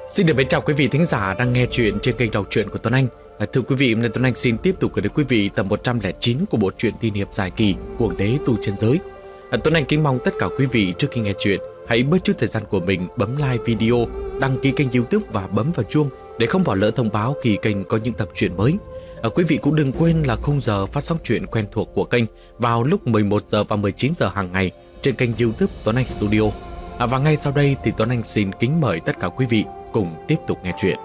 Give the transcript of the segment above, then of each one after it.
Xin được mến chào quý vị thính giả đang nghe chuyện trên kênh đọc truyện của Tuấn Anh. Thưa quý vị, hôm nay Tuấn Anh xin tiếp tục gửi đến quý vị tập 109 của bộ truyện tiên hiệp dài kỳ Cuồng Đế Tu Chân Giới. Tuấn Anh kính mong tất cả quý vị trước khi nghe chuyện hãy bớt chút thời gian của mình bấm like video, đăng ký kênh YouTube và bấm vào chuông để không bỏ lỡ thông báo khi kênh có những tập truyện mới. Quý vị cũng đừng quên là khung giờ phát sóng truyện quen thuộc của kênh vào lúc 11 giờ và 19 giờ hàng ngày trên kênh YouTube Tuấn Anh Studio. Và ngay sau đây thì Tuấn Anh xin kính mời tất cả quý vị cùng tiếp tục nghe chuyện.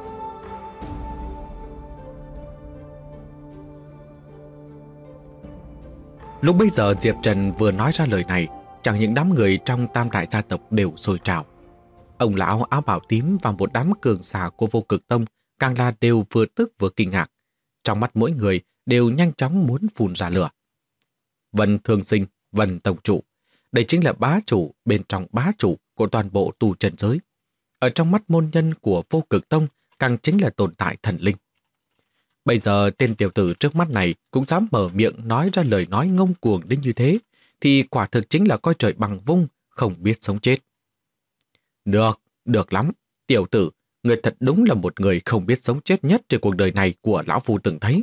Lúc bấy giờ Diệp Trần vừa nói ra lời này, chẳng những đám người trong tam đại gia tộc đều sôi trào. Ông lão áo bào tím và một đám cường giả của Vô Cực Tông càng là đều vừa tức vừa kinh ngạc. Trong mắt mỗi người đều nhanh chóng muốn phun ra lửa. Vân Thương Sinh, Vân Tổng Chủ, đây chính là bá chủ bên trong bá chủ của toàn bộ tu chân giới. Ở trong mắt môn nhân của Vô Cực Tông càng chính là tồn tại thần linh. Bây giờ tên tiểu tử trước mắt này cũng dám mở miệng nói ra lời nói ngông cuồng đến như thế, thì quả thực chính là coi trời bằng vung, không biết sống chết. Được lắm, tiểu tử, người thật đúng là một người không biết sống chết nhất trên cuộc đời này của lão phu từng thấy.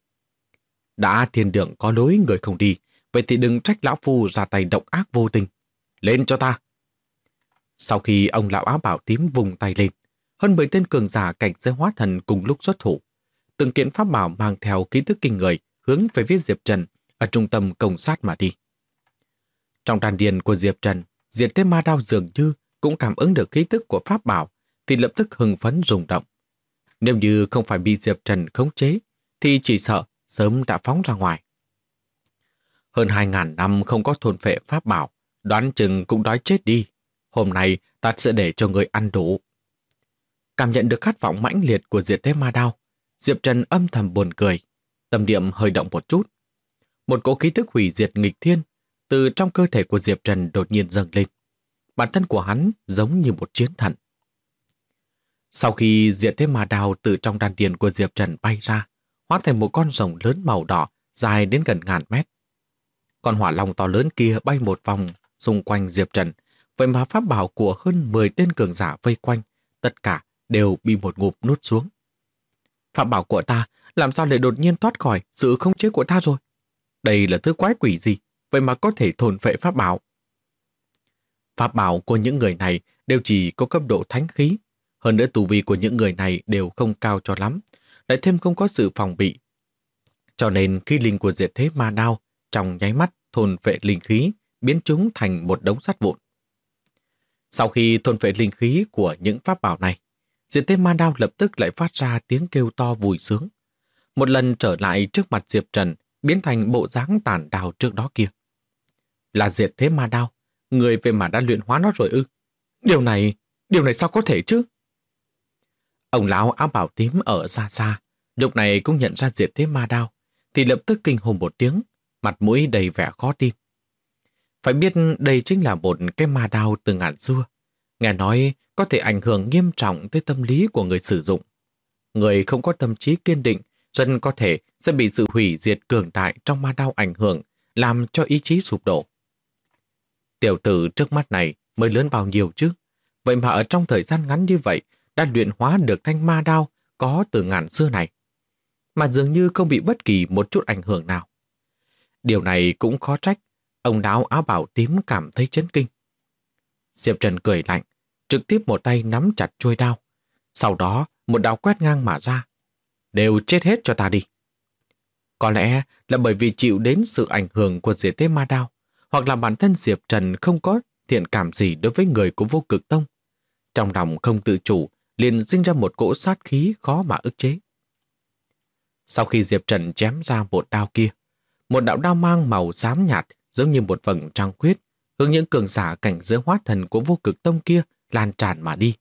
Đã thiên đường có lối người không đi, vậy thì đừng trách lão phu ra tay độc ác vô tình. Lên cho ta! Sau khi ông lão áo bảo tím vùng tay lên, hơn 10 tên cường giả cảnh giới hóa thần cùng lúc xuất thủ. Từng kiện pháp bảo mang theo khí tức kinh người hướng về phía Diệp Trần ở trung tâm công sát mà đi. Trong đàn điền của Diệp Trần, Diệt Thế Ma Đao dường như cũng cảm ứng được khí tức của pháp bảo thì lập tức hưng phấn rung động. Nếu như không phải bị Diệp Trần khống chế thì chỉ sợ sớm đã phóng ra ngoài. Hơn 2.000 năm không có thôn phệ pháp bảo, đoán chừng cũng đói chết đi. Hôm nay ta sẽ để cho người ăn đủ. Cảm nhận được khát vọng mãnh liệt của Diệt Thế Ma Đao, Diệp Trần âm thầm buồn cười, tâm niệm hơi động một chút. Một cỗ khí tức hủy diệt nghịch thiên từ trong cơ thể của Diệp Trần đột nhiên dâng lên. Bản thân của hắn giống như một chiến thần. Sau khi Diệt Thế Ma Đao từ trong đan điền của Diệp Trần bay ra, hóa thành một con rồng lớn màu đỏ dài đến gần ngàn mét. Con hỏa long to lớn kia bay một vòng xung quanh Diệp Trần, vậy mà pháp bảo của hơn 10 tên cường giả vây quanh, tất cả đều bị một ngụm nuốt xuống. Pháp bảo của ta làm sao lại đột nhiên thoát khỏi sự khống chế của ta rồi? Đây là thứ quái quỷ gì, vậy mà có thể thôn phệ pháp bảo? Pháp bảo của những người này đều chỉ có cấp độ thánh khí, hơn nữa tu vi của những người này đều không cao cho lắm, lại thêm không có sự phòng bị. Cho nên khi linh của Diệt Thế Ma Đao trong nháy mắt thôn phệ linh khí, biến chúng thành một đống sắt vụn. Sau khi thôn phệ linh khí của những pháp bảo này, Diệt Thế Ma Đao lập tức lại phát ra tiếng kêu to vui sướng. Một lần trở lại trước mặt Diệp Trần, biến thành bộ dáng tàn đào trước đó kia. Là Diệt Thế Ma Đao, người về mà đã luyện hóa nó rồi ư? Điều này sao có thể chứ? Ông lão áo bảo tím ở xa xa, lúc này cũng nhận ra Diệt Thế Ma Đao, thì lập tức kinh hồn một tiếng, mặt mũi đầy vẻ khó tin. Phải biết đây chính là một cái ma đao từ ngàn xưa. Nghe nói có thể ảnh hưởng nghiêm trọng tới tâm lý của người sử dụng. Người không có tâm trí kiên định, dần có thể sẽ bị sự hủy diệt cường đại trong ma đao ảnh hưởng, làm cho ý chí sụp đổ. Tiểu tử trước mắt này mới lớn bao nhiêu chứ? Vậy mà ở trong thời gian ngắn như vậy đã luyện hóa được thanh ma đao có từ ngàn xưa này, mà dường như không bị bất kỳ một chút ảnh hưởng nào. Điều này cũng khó trách ông lão áo bảo tím cảm thấy chấn kinh. Diệp Trần cười lạnh, trực tiếp một tay nắm chặt chuôi đao. Sau đó một đao quét ngang mà ra. Đều chết hết cho ta đi. Có lẽ là bởi vì chịu đến sự ảnh hưởng của Diệt Thế Ma Đao, hoặc là bản thân Diệp Trần không có thiện cảm gì đối với người của Vô Cực Tông. Trong lòng không tự chủ, liền sinh ra một cỗ sát khí khó mà ức chế. Sau khi Diệp Trần chém ra một đao kia, một đạo đao mang màu xám nhạt giống như một vầng trăng khuyết hướng những cường giả cảnh giới hóa thần của Vô Cực Tông kia lan tràn mà đi.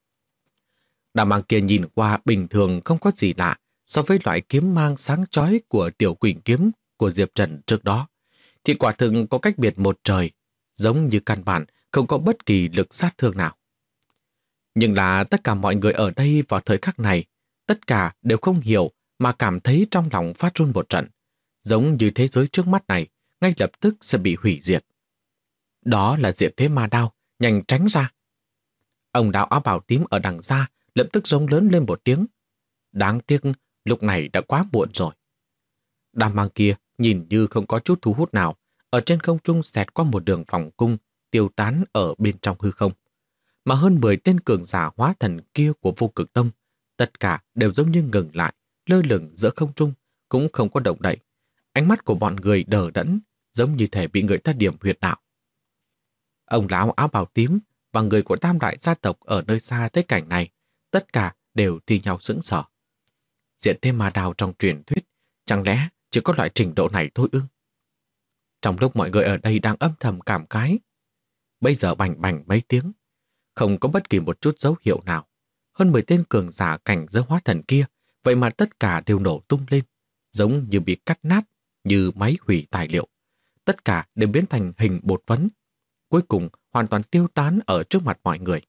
Đao mang kia nhìn qua bình thường không có gì lạ so với loại kiếm mang sáng chói của Tiểu Quỳnh kiếm của Diệp Trần trước đó, thì quả thực có cách biệt một trời, giống như căn bản không có bất kỳ lực sát thương nào. Nhưng là tất cả mọi người ở đây vào thời khắc này, tất cả đều không hiểu mà cảm thấy trong lòng phát run một trận, giống như thế giới trước mắt này ngay lập tức sẽ bị hủy diệt. Đó là Diệt Thế Ma Đao, nhanh tránh ra. Ông lão áo bào tím ở đằng xa lập tức rống lớn lên một tiếng. Đáng tiếc, lúc này đã quá muộn rồi. Đám mang kia nhìn như không có chút thu hút nào, ở trên không trung xẹt qua một đường vòng cung, tiêu tán ở bên trong hư không. Mà hơn 10 tên cường giả hóa thần kia của Vô Cực Tông, tất cả đều giống như ngừng lại, lơ lửng giữa không trung, cũng không có động đậy. Ánh mắt của bọn người đờ đẫn, giống như thể bị người ta điểm huyệt đạo. Ông lão áo bào tím và người của tam đại gia tộc ở nơi xa thấy cảnh này, tất cả đều thi nhau sững sờ. Diện thế ma đao trong truyền thuyết, chẳng lẽ chỉ có loại trình độ này thôi ư? Trong lúc mọi người ở đây đang âm thầm cảm khái, bây giờ bành bành mấy tiếng, không có bất kỳ một chút dấu hiệu nào. Hơn 10 tên cường giả cảnh giới hóa thần kia, vậy mà tất cả đều nổ tung lên, giống như bị cắt nát, như máy hủy tài liệu. Tất cả đều biến thành hình bột phấn, cuối cùng hoàn toàn tiêu tán ở trước mặt mọi người.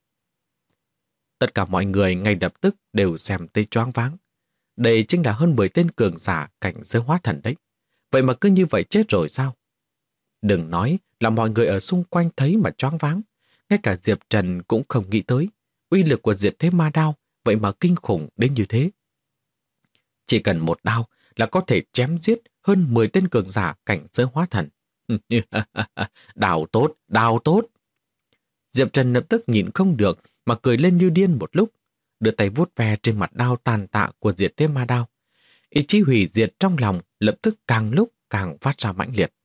Tất cả mọi người ngay lập tức đều xem tới choáng váng. Đây chính là hơn 10 tên cường giả cảnh giới hóa thần đấy. Vậy mà cứ như vậy chết rồi sao? Đừng nói là mọi người ở xung quanh thấy mà choáng váng. Ngay cả Diệp Trần cũng không nghĩ tới uy lực của diệt thế ma đao vậy mà kinh khủng đến như thế. Chỉ cần một đao là có thể chém giết hơn 10 tên cường giả cảnh giới hóa thần. Đao tốt, đao tốt. Diệp Trần lập tức nhìn không được mà cười lên như điên một lúc, đưa tay vuốt ve trên mặt đao tàn tạ của diệt thế ma đao. Ý chí hủy diệt trong lòng lập tức càng lúc càng phát ra mãnh liệt.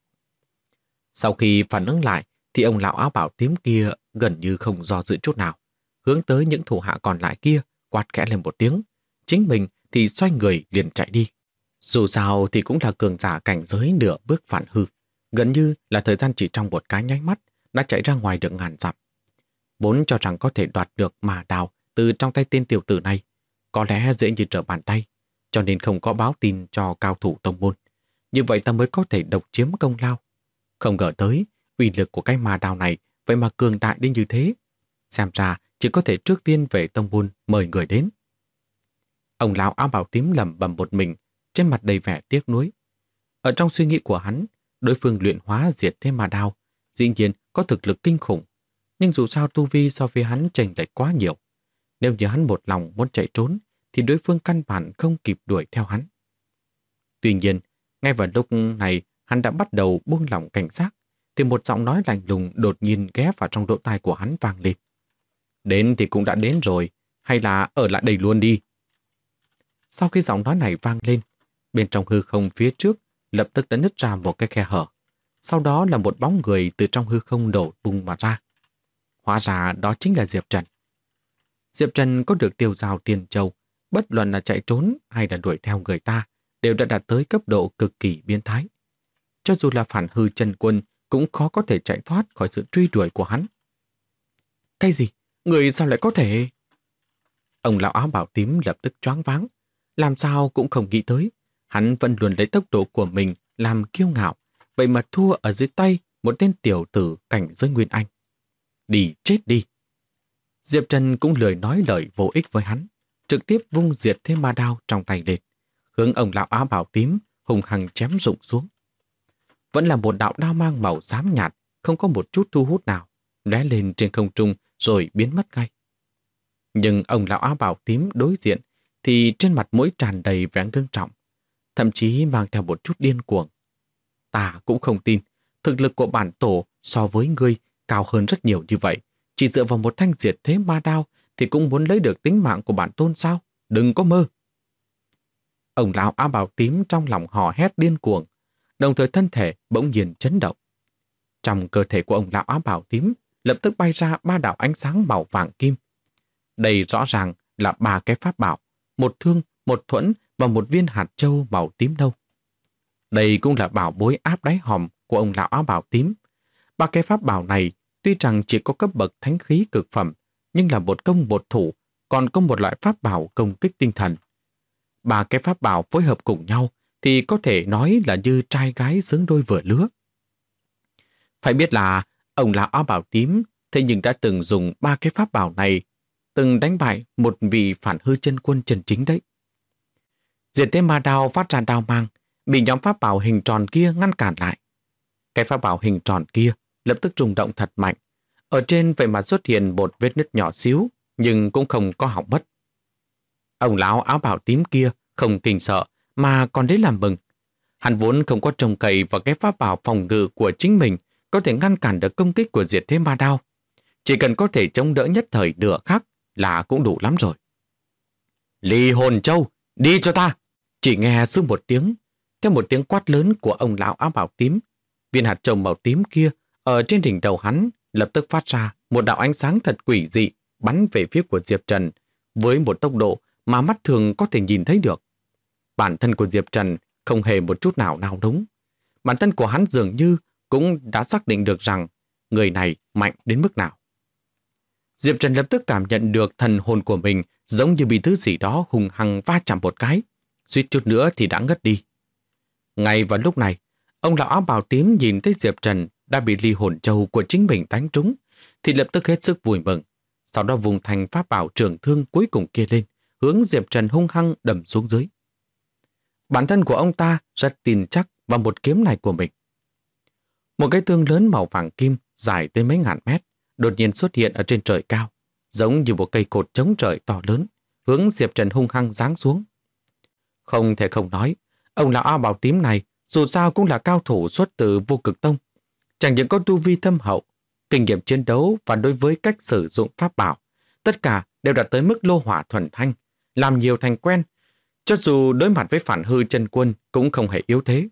Sau khi phản ứng lại thì ông lão áo bảo tím kia gần như không do dự chút nào, hướng tới những thủ hạ còn lại kia quát khẽ lên một tiếng, chính mình thì xoay người liền chạy đi. Dù sao thì cũng là cường giả cảnh giới nửa bước phản hư, gần như là thời gian chỉ trong một cái nháy mắt đã chạy ra ngoài được ngàn dặm. Vốn cho rằng có thể đoạt được mà đào từ trong tay tên tiểu tử này, có lẽ dễ như trở bàn tay, cho nên không có báo tin cho cao thủ tông môn. Như vậy ta mới có thể độc chiếm công lao. Không ngờ tới, uy lực của cái ma đao này vậy mà cường đại đến như thế. Xem ra chỉ có thể trước tiên về tông môn mời người đến. Ông lão áo bào tím lẩm bẩm một mình, trên mặt đầy vẻ tiếc nuối. Ở trong suy nghĩ của hắn, đối phương luyện hóa diệt thế ma đao, dĩ nhiên có thực lực kinh khủng. Nhưng dù sao tu vi so với hắn chênh lệch quá nhiều. Nếu như hắn một lòng muốn chạy trốn, thì đối phương căn bản không kịp đuổi theo hắn. Tuy nhiên, ngay vào lúc này hắn đã bắt đầu buông lỏng cảnh giác, thì một giọng nói lạnh lùng đột nhiên ghé vào trong lỗ tai của hắn vang lên. Đến thì cũng đã đến rồi, hay là ở lại đây luôn đi. Sau khi giọng nói này vang lên, bên trong hư không phía trước lập tức đã nứt ra một cái khe hở. Sau đó là một bóng người từ trong hư không đổ bùng mà ra. Hóa ra đó chính là Diệp Trần. Diệp Trần có được tiêu giao tiền châu, bất luận là chạy trốn hay là đuổi theo người ta, đều đã đạt tới cấp độ cực kỳ biến thái. Cho dù là phản hư chân quân, cũng khó có thể chạy thoát khỏi sự truy đuổi của hắn. Cái gì? Người sao lại có thể? Ông lão áo bảo tím lập tức choáng váng. Làm sao cũng không nghĩ tới. Hắn vẫn luôn lấy tốc độ của mình làm kiêu ngạo, vậy mà thua ở dưới tay một tên tiểu tử cảnh giới Nguyên Anh. Đi chết đi. Diệp Trần cũng lười nói lời vô ích với hắn, trực tiếp vung diệt thế ma đao trong tay lên, hướng ông lão áo bào tím hùng hăng chém rụng xuống. Vẫn là một đạo đao mang màu xám nhạt, không có một chút thu hút nào, lóe lên trên không trung rồi biến mất ngay. Nhưng ông lão áo bào tím đối diện thì trên mặt mũi tràn đầy vẻ ngưng trọng, thậm chí mang theo một chút điên cuồng. Ta cũng không tin, thực lực của bản tổ so với ngươi cao hơn rất nhiều như vậy. Chỉ dựa vào một thanh diệt thế ma đao thì cũng muốn lấy được tính mạng của bản tôn sao? Đừng có mơ. Ông lão áo bào tím trong lòng hò hét điên cuồng, đồng thời thân thể bỗng nhiên chấn động. Trong cơ thể của ông lão áo bào tím lập tức bay ra 3 đạo ánh sáng màu vàng kim. Đây rõ ràng là 3 cái pháp bảo, một thương, một thuẫn và một viên hạt châu màu tím nâu. Đây cũng là bảo bối áp đáy hòm của ông lão áo bào tím. 3 cái pháp bảo này tuy rằng chỉ có cấp bậc thánh khí cực phẩm, nhưng là một công một thủ, còn có một loại pháp bảo công kích tinh thần. 3 cái pháp bảo phối hợp cùng nhau thì có thể nói là như trai gái xứng đôi vừa lứa. Phải biết là ông lão áo bào tím thế nhưng đã từng dùng 3 cái pháp bảo này, từng đánh bại một vị phản hư chân quân chân chính đấy. Diệt thế ma đao phát ra đao mang, bị nhóm pháp bảo hình tròn kia ngăn cản lại. Cái pháp bảo hình tròn kia lập tức rung động thật mạnh. Ở trên vậy mà xuất hiện một vết nứt nhỏ xíu, nhưng cũng không có hỏng mất. Ông lão áo bào tím kia không kinh sợ mà còn đến làm mừng. Hắn vốn không có trông cậy vào cái pháp bảo phòng ngự của chính mình có thể ngăn cản được công kích của Diệt Thế Ma Đao. Chỉ cần có thể chống đỡ nhất thời nửa khắc là cũng đủ lắm rồi. Ly Hồn Châu, đi cho ta! Chỉ nghe sứ một tiếng, theo một tiếng quát lớn của ông lão áo bào tím, viên hạt châu màu tím kia ở trên đỉnh đầu hắn lập tức phát ra một đạo ánh sáng thật quỷ dị bắn về phía của Diệp Trần với một tốc độ mà mắt thường có thể nhìn thấy được. Bản thân của Diệp Trần không hề một chút nào nào đúng. Bản thân của hắn dường như cũng đã xác định được rằng người này mạnh đến mức nào. Diệp Trần lập tức cảm nhận được thần hồn của mình giống như bị thứ gì đó hùng hăng va chạm một cái, suýt chút nữa thì đã ngất đi. Ngay vào lúc này, ông lão áo bào tím nhìn thấy Diệp Trần đã bị ly hồn châu của chính mình đánh trúng, thì lập tức hết sức vui mừng. Sau đó vùng thành pháp bảo trường thương cuối cùng kia lên, hướng Diệp Trần hung hăng đâm xuống dưới. Bản thân của ông ta rất tin chắc vào một kiếm này của mình. Một cái thương lớn màu vàng kim dài tới mấy ngàn mét đột nhiên xuất hiện ở trên trời cao, giống như một cây cột chống trời to lớn, hướng Diệp Trần hung hăng giáng xuống. Không thể không nói, ông lão áo bào tím này dù sao cũng là cao thủ xuất từ Vô Cực Tông. Chẳng những có tu vi thâm hậu, kinh nghiệm chiến đấu và đối với cách sử dụng pháp bảo, tất cả đều đạt tới mức lô hỏa thuần thanh, làm nhiều thành quen, cho dù đối mặt với phản hư chân quân cũng không hề yếu thế.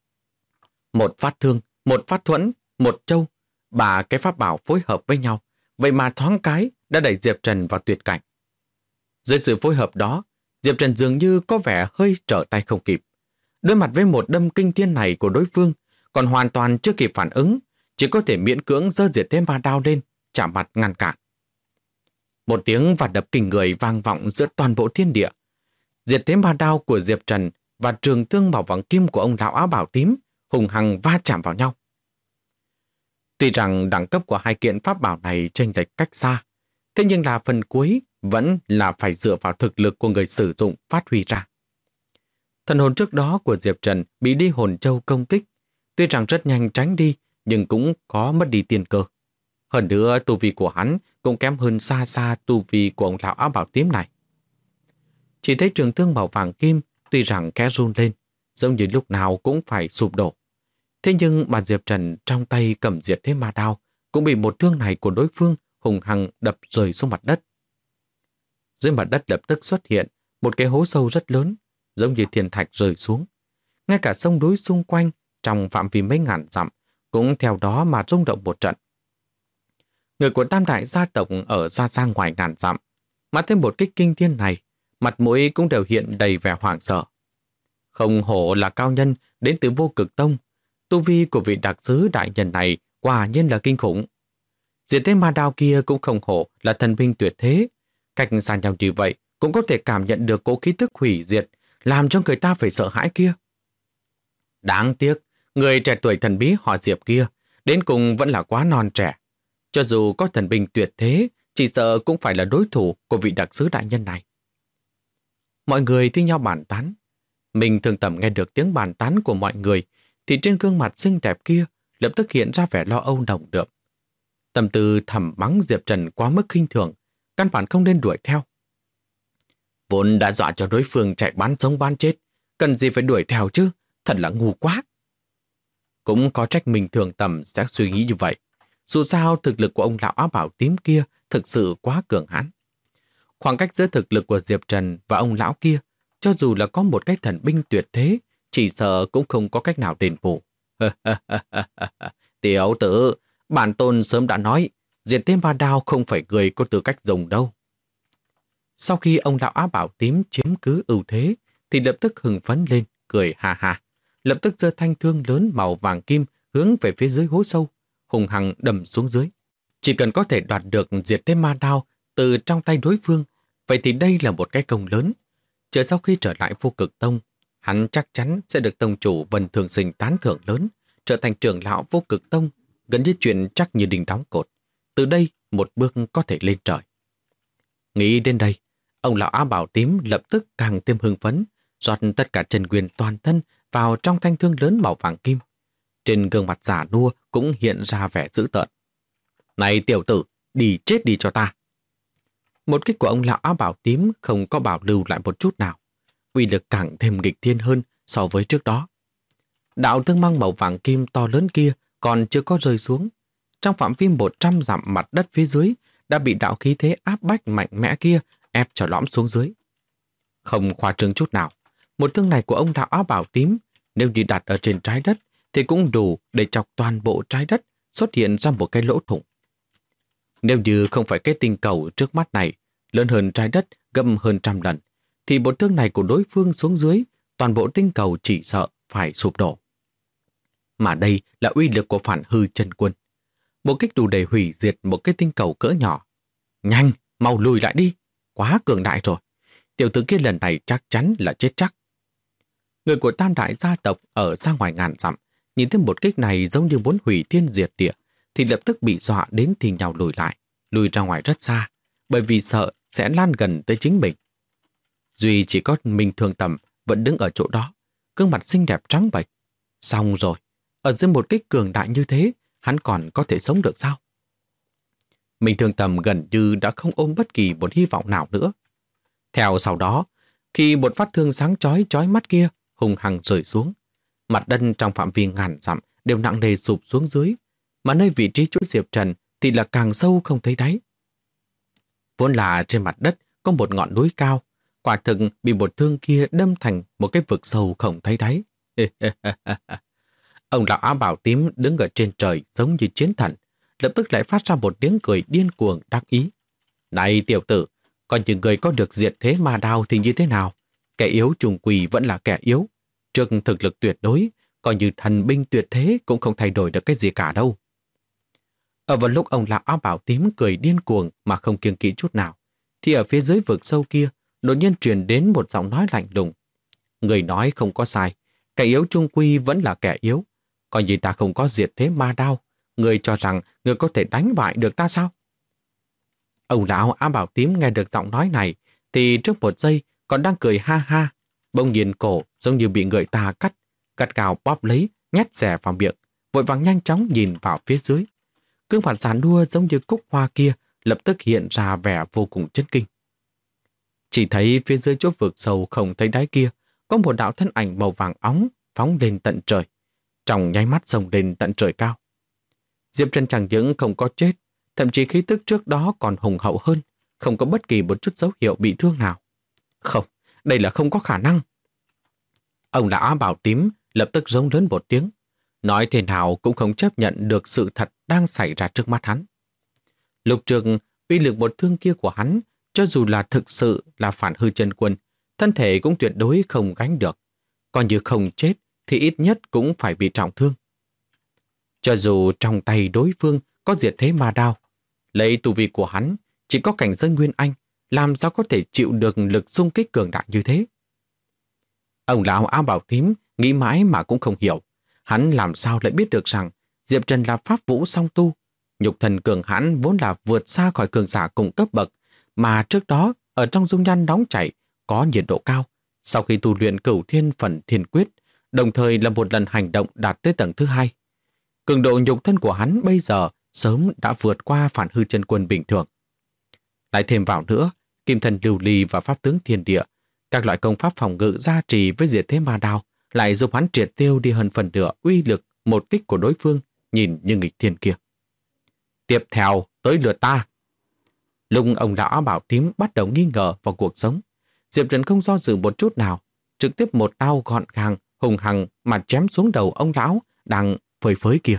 Một phát thương, một phát thuẫn, một châu, ba cái pháp bảo phối hợp với nhau, vậy mà thoáng cái đã đẩy Diệp Trần vào tuyệt cảnh. Dưới sự phối hợp đó, Diệp Trần dường như có vẻ hơi trở tay không kịp. Đối mặt với một đâm kinh thiên này của đối phương, còn hoàn toàn chưa kịp phản ứng, chỉ có thể miễn cưỡng giơ Diệt Thế Ma Đao lên, chạm mặt ngăn cản. Một tiếng vạt đập kinh người vang vọng giữa toàn bộ thiên địa. Diệt Thế Ma Đao của Diệp Trần và trường thương màu vàng kim của ông lão áo bào tím hùng hăng va chạm vào nhau. Tuy rằng đẳng cấp của hai kiện pháp bảo này chênh lệch cách xa, thế nhưng là phần cuối vẫn là phải dựa vào thực lực của người sử dụng phát huy ra. Thần hồn trước đó của Diệp Trần bị đi hồn châu công kích, tuy rằng rất nhanh tránh đi, nhưng cũng có mất đi tiên cơ. Hơn nữa, tu vi của hắn cũng kém hơn xa xa tu vi của ông lão áo bào tím này. Chỉ thấy trường thương màu vàng kim tuy rằng khẽ run lên, giống như lúc nào cũng phải sụp đổ. Thế nhưng mà Diệp Trần trong tay cầm Diệt Thế Ma Đao cũng bị một thương này của đối phương hùng hăng đập rơi xuống mặt đất. Dưới mặt đất lập tức xuất hiện một cái hố sâu rất lớn, giống như thiên thạch rơi xuống. Ngay cả sông núi xung quanh trong phạm vi mấy ngàn dặm cũng theo đó mà rung động một trận. Người của tam đại gia tộc ở xa ngoài ngàn dặm, mà thêm một kích kinh thiên này, mặt mũi cũng đều hiện đầy vẻ hoảng sợ. Không hổ là cao nhân đến từ Vô Cực Tông, tu vi của vị đặc sứ đại nhân này quả nhiên là kinh khủng. Diệt Thế Ma Đao kia cũng không hổ là thần binh tuyệt thế, cách xa nhau như vậy cũng có thể cảm nhận được cỗ khí tức hủy diệt, làm cho người ta phải sợ hãi kia. Đáng tiếc, người trẻ tuổi thần bí họ Diệp kia đến cùng vẫn là quá non trẻ. Cho dù có thần binh tuyệt thế, chỉ sợ cũng phải là đối thủ của vị đặc sứ đại nhân này. Mọi người thi nhau bàn tán. Mình thường tầm nghe được tiếng bàn tán của mọi người, thì trên gương mặt xinh đẹp kia lập tức hiện ra vẻ lo âu nồng đượm. Tâm tư thầm mắng Diệp Trần quá mức khinh thường, căn bản không nên đuổi theo. Vốn đã dọa cho đối phương chạy bán sống bán chết, cần gì phải đuổi theo chứ, thật là ngu quá. Cũng có trách mình thường tầm sẽ suy nghĩ như vậy. Dù sao thực lực của ông lão áo bảo tím kia thực sự quá cường hãn. Khoảng cách giữa thực lực của Diệp Trần và ông lão kia, cho dù là có một cái thần binh tuyệt thế, chỉ sợ cũng không có cách nào đền bù. Tiểu tử, bản tôn sớm đã nói, Diệt Thế Ma Đao không phải người có tư cách dùng đâu. Sau khi ông lão áo bảo tím chiếm cứ ưu thế, thì lập tức hưng phấn lên, cười ha ha. Lập tức giơ thanh thương lớn màu vàng kim hướng về phía dưới hố sâu, hùng hăng đâm xuống dưới. Chỉ cần có thể đoạt được Diệt Thế Ma Đao từ trong tay đối phương, vậy thì đây là một cái công lớn. Chờ sau khi trở lại Vô Cực Tông, hắn chắc chắn sẽ được tông chủ Vân Thường Sinh tán thưởng lớn, trở thành trưởng lão Vô Cực Tông, gần như chuyện chắc như đinh đóng cột. Từ đây, một bước có thể lên trời. Nghĩ đến đây, ông lão áo bảo tím lập tức càng thêm hưng phấn, rót tất cả chân nguyên toàn thân vào trong thanh thương lớn màu vàng kim. Trên gương mặt giả nua cũng hiện ra vẻ dữ tợn. Này tiểu tử, đi chết đi cho ta. Một kích của ông lão áo bào tím không có bảo lưu lại một chút nào. Uy lực càng thêm nghịch thiên hơn so với trước đó. Đạo thương mang màu vàng kim to lớn kia còn chưa có rơi xuống. Trong phạm vi 100 dặm mặt đất phía dưới đã bị đạo khí thế áp bách mạnh mẽ kia ép cho lõm xuống dưới. Không khoa trương chút nào, một thương này của ông lão áo bào tím nếu như đặt ở trên trái đất thì cũng đủ để chọc toàn bộ trái đất xuất hiện ra một cái lỗ thủng. Nếu như không phải cái tinh cầu trước mắt này lớn hơn trái đất gấp hơn 100 lần, thì một thương này của đối phương xuống dưới, toàn bộ tinh cầu chỉ sợ phải sụp đổ. Mà đây là uy lực của phản hư chân quân. Một kích đủ để hủy diệt một cái tinh cầu cỡ nhỏ. Nhanh, mau lùi lại đi, quá cường đại rồi. Tiểu tử kia lần này chắc chắn là chết chắc. Người của tam đại gia tộc ở ra ngoài ngàn dặm, nhìn thấy một kích này giống như muốn hủy thiên diệt địa, thì lập tức bị dọa đến thì nhào lùi lại, lùi ra ngoài rất xa, bởi vì sợ sẽ lan gần tới chính mình. Duy chỉ có Minh Thương Tầm vẫn đứng ở chỗ đó, gương mặt xinh đẹp trắng bệch. Xong rồi, ở dưới một kích cường đại như thế, hắn còn có thể sống được sao? Minh Thương Tầm gần như đã không ôm bất kỳ một hy vọng nào nữa. Theo sau đó, khi một phát thương sáng chói mắt kia hùng hăng rơi xuống, mặt đất trong phạm vi ngàn dặm đều nặng nề sụp xuống dưới, mà nơi vị trí chỗ Diệp Trần thì là càng sâu không thấy đáy. Vốn là trên mặt đất có một ngọn núi cao, quả thực bị một thương kia đâm thành một cái vực sâu không thấy đáy. Ông lão áo bào tím đứng ở trên trời giống như chiến thần, lập tức lại phát ra một tiếng cười điên cuồng đắc ý. Này tiểu tử, còn những người có được diệt thế ma đao thì như thế nào? Kẻ yếu trùng quỷ vẫn là kẻ yếu. Trước thực lực tuyệt đối, coi như thần binh tuyệt thế cũng không thay đổi được cái gì cả đâu. Ở vào lúc ông lão áo bào tím cười điên cuồng mà không kiêng kỵ chút nào, thì ở phía dưới vực sâu kia đột nhiên truyền đến một giọng nói lạnh lùng. Người nói không có sai, kẻ yếu trung quy vẫn là kẻ yếu. Coi như ta không có diệt thế ma đao, người cho rằng người có thể đánh bại được ta sao? Ông lão áo bào tím nghe được giọng nói này thì trước một giây còn đang cười ha ha, bỗng nhiên cổ giống như bị người ta cắt cào bóp lấy, nhét rẻ vào miệng, vội vàng nhanh chóng nhìn vào phía dưới. Gương mặt giàn nua giống như cúc hoa kia lập tức hiện ra vẻ vô cùng chấn kinh. Chỉ thấy phía dưới chỗ vực sâu không thấy đáy kia có một đạo thân ảnh màu vàng óng phóng lên tận trời, trong nháy mắt xông lên tận trời cao. Diệp Trần chẳng những không có chết, thậm chí khí tức trước đó còn hùng hậu hơn, không có bất kỳ một chút dấu hiệu bị thương nào. Không, đây là không có khả năng. Ông lão áo bào tím lập tức rống lớn một tiếng, nói thế nào cũng không chấp nhận được sự thật đang xảy ra trước mắt hắn. Lục Trường, uy lực một thương kia của hắn, cho dù là thực sự là phản hư chân quân, thân thể cũng tuyệt đối không gánh được. Còn như không chết thì ít nhất cũng phải bị trọng thương. Cho dù trong tay đối phương có diệt thế ma đao, lấy tu vi của hắn chỉ có cảnh giới Nguyên Anh, làm sao có thể chịu được lực xung kích cường đại như thế? Ông lão áo bào tím nghĩ mãi mà cũng không hiểu, hắn làm sao lại biết được rằng Diệp Trần là pháp vũ song tu, nhục thần cường hãn vốn là vượt xa khỏi cường giả cùng cấp bậc, mà trước đó ở trong dung nhan nóng chảy có nhiệt độ cao, sau khi tu luyện Cửu Thiên Phần Thiên Quyết, đồng thời là một lần hành động đạt tới tầng thứ 2. Cường độ nhục thân của hắn bây giờ sớm đã vượt qua phản hư chân quân bình thường. Lại thêm vào nữa, kim thần lưu ly và pháp tướng thiên địa, các loại công pháp phòng ngự gia trì với diệt thế ma đao lại giúp hắn triệt tiêu đi hơn phần nửa uy lực một kích của đối phương nhìn như nghịch thiên kia. Tiếp theo, tới lượt ta. Lúc ông lão áo bào tím bắt đầu nghi ngờ vào cuộc sống, Diệp Trần không do dự một chút nào, trực tiếp một đao gọn gàng, hùng hằng mà chém xuống đầu ông lão đang phơi phới kia.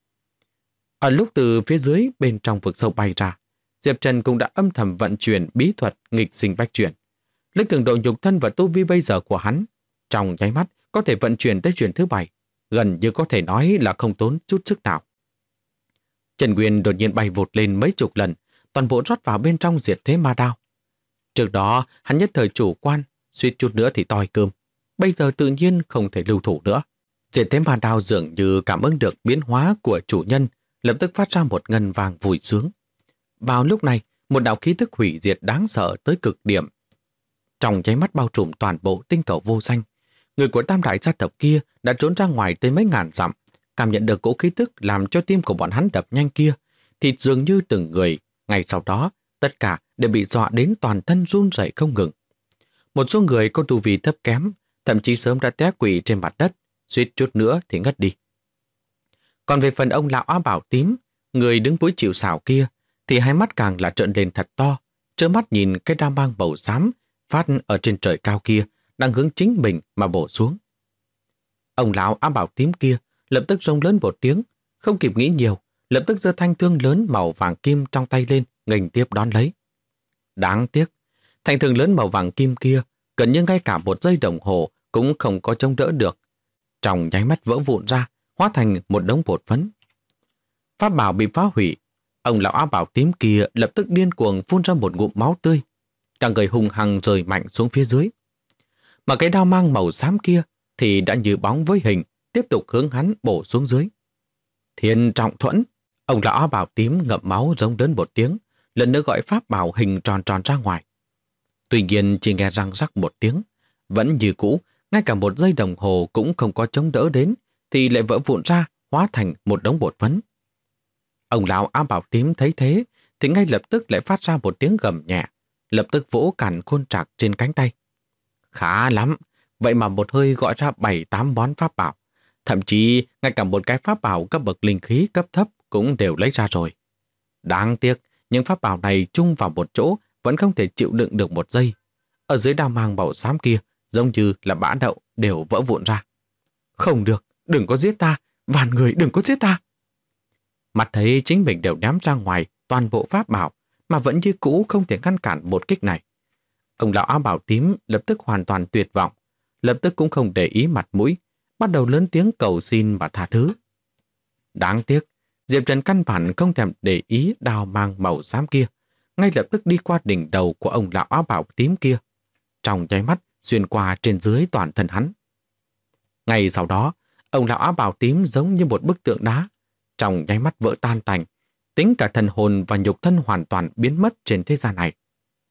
Ở lúc từ phía dưới bên trong vực sâu bay ra, Diệp Trần cũng đã âm thầm vận chuyển bí thuật nghịch sinh bách chuyển. Lấy cường độ nhục thân và tu vi bây giờ của hắn, trong nháy mắt có thể vận chuyển tới chuyển thứ 7, gần như có thể nói là không tốn chút sức nào. Trần Nguyên đột nhiên bay vụt lên mấy chục lần, toàn bộ rót vào bên trong diệt thế ma đao. Trước đó, hắn nhất thời chủ quan, suýt chút nữa thì toi cơm. Bây giờ tự nhiên không thể lưu thủ nữa. Diệt thế ma đao dường như cảm ứng được biến hóa của chủ nhân, lập tức phát ra một ngân vàng vui sướng. Vào lúc này, một đạo khí tức hủy diệt đáng sợ tới cực điểm, trong nháy mắt bao trùm toàn bộ tinh cầu vô danh. Người của tam đại gia tộc kia đã trốn ra ngoài tới mấy ngàn dặm, cảm nhận được cỗ khí tức làm cho tim của bọn hắn đập nhanh kia, thì dường như từng người, ngay sau đó, tất cả đều bị dọa đến toàn thân run rẩy không ngừng. Một số người có tu vi thấp kém, thậm chí sớm đã té quỵ trên mặt đất, suýt chút nữa thì ngất đi. Còn về phần ông lão áo bào tím, người đứng cuối chịu sào kia, thì hai mắt càng là trợn lên thật to, trơ mắt nhìn cái đao mang màu xám phát ở trên trời cao kia đang hướng chính mình mà bổ xuống. Ông lão áo bào tím kia lập tức rống lớn một tiếng, không kịp nghĩ nhiều, lập tức giơ thanh thương lớn màu vàng kim trong tay lên, nghênh tiếp đón lấy. Đáng tiếc, thanh thương lớn màu vàng kim kia gần như ngay cả một giây đồng hồ cũng không có chống đỡ được. Trong nháy mắt vỡ vụn ra, hóa thành một đống bột phấn. Pháp bảo bị phá hủy, ông lão áo bào tím kia lập tức điên cuồng phun ra một ngụm máu tươi, cả người hung hăng rơi mạnh xuống phía dưới. Mà cái đao mang màu xám kia thì đã như bóng với hình, tiếp tục hướng hắn bổ xuống dưới. Thiên trọng thuẫn, ông lão áo bào tím ngậm máu giống đến một tiếng, lần nữa gọi pháp bảo hình tròn tròn ra ngoài. Tuy nhiên chỉ nghe răng rắc một tiếng, vẫn như cũ, ngay cả một giây đồng hồ cũng không có chống đỡ đến, thì lại vỡ vụn ra, hóa thành một đống bột phấn. Ông lão áo bào tím thấy thế, thì ngay lập tức lại phát ra một tiếng gầm nhẹ, lập tức vỗ cản khôn trạc trên cánh tay. Khá lắm, vậy mà một hơi gọi ra 7-8 món pháp bảo, thậm chí ngay cả một cái pháp bảo cấp bậc linh khí cấp thấp cũng đều lấy ra rồi. Đáng tiếc, những pháp bảo này chung vào một chỗ vẫn không thể chịu đựng được một giây. Ở dưới đao mang màu xám kia, giống như là bã đậu đều vỡ vụn ra. Không được, đừng có giết ta, vạn người đừng có giết ta. Mặt thấy chính mình đều ném ra ngoài toàn bộ pháp bảo, mà vẫn như cũ không thể ngăn cản một kích này. Ông lão áo bào tím lập tức hoàn toàn tuyệt vọng, lập tức cũng không để ý mặt mũi, bắt đầu lớn tiếng cầu xin và tha thứ. Đáng tiếc, Diệp Trần căn bản không thèm để ý đao mang màu xám kia, ngay lập tức đi qua đỉnh đầu của ông lão áo bào tím kia, trong nháy mắt xuyên qua trên dưới toàn thân hắn. Ngay sau đó, ông lão áo bào tím giống như một bức tượng đá, trong nháy mắt vỡ tan tành, tính cả thần hồn và nhục thân hoàn toàn biến mất trên thế gian này.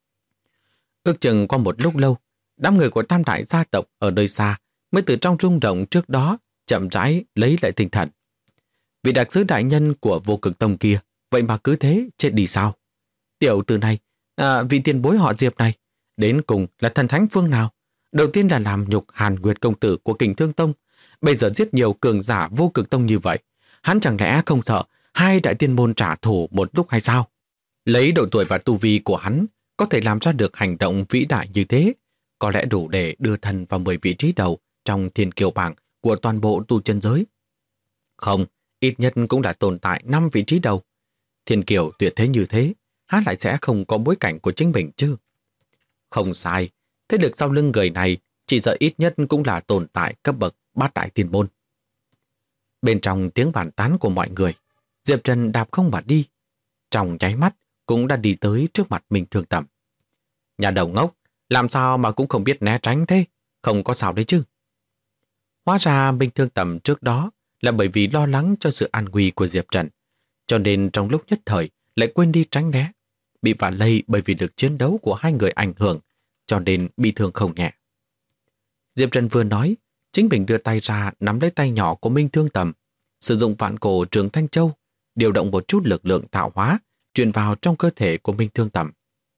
Ước chừng qua một lúc lâu, đám người của tam đại gia tộc ở nơi xa mới từ trong rung động trước đó chậm rãi lấy lại tinh thần. Vị đặc sứ đại nhân của Vô Cực Tông kia, vậy mà cứ thế chết đi sao? Tiểu tử này, vị tiền bối họ Diệp này, đến cùng là thần thánh phương nào? Đầu tiên là làm nhục Hàn Nguyệt công tử của Kình Thương Tông, bây giờ giết nhiều cường giả Vô Cực Tông như vậy, hắn chẳng lẽ không sợ hai đại tiên môn trả thù một lúc hay sao? Lấy độ tuổi và tu vi của hắn, có thể làm ra được hành động vĩ đại như thế, có lẽ đủ để đưa thân vào 10 vị trí đầu trong thiên kiều bảng của toàn bộ tu chân giới. Không, ít nhất cũng đã tồn tại 5 vị trí đầu. Thiên kiều tuyệt thế như thế, hắn lại sẽ không có bối cảnh của chính mình chứ? Không sai, thế lực sau lưng người này chỉ sợ ít nhất cũng là tồn tại cấp bậc bát đại tiên môn. Bên trong tiếng bàn tán của mọi người, Diệp Trần đạp không mà đi, trong nháy mắt cũng đã đi tới trước mặt Minh Thương Tầm. Nhà đầu ngốc, làm sao mà cũng không biết né tránh thế, không có sao đấy chứ. Hóa ra Minh Thương Tầm trước đó là bởi vì lo lắng cho sự an nguy của Diệp Trần, cho nên trong lúc nhất thời lại quên đi tránh né, bị vạ lây bởi vì lực chiến đấu của hai người ảnh hưởng, cho nên bị thương không nhẹ. Diệp Trần vừa nói, chính mình đưa tay ra nắm lấy tay nhỏ của Minh Thương Tầm, sử dụng vạn cổ trường Thanh Châu, điều động một chút lực lượng tạo hóa, truyền vào trong cơ thể của Minh Thương Tầm.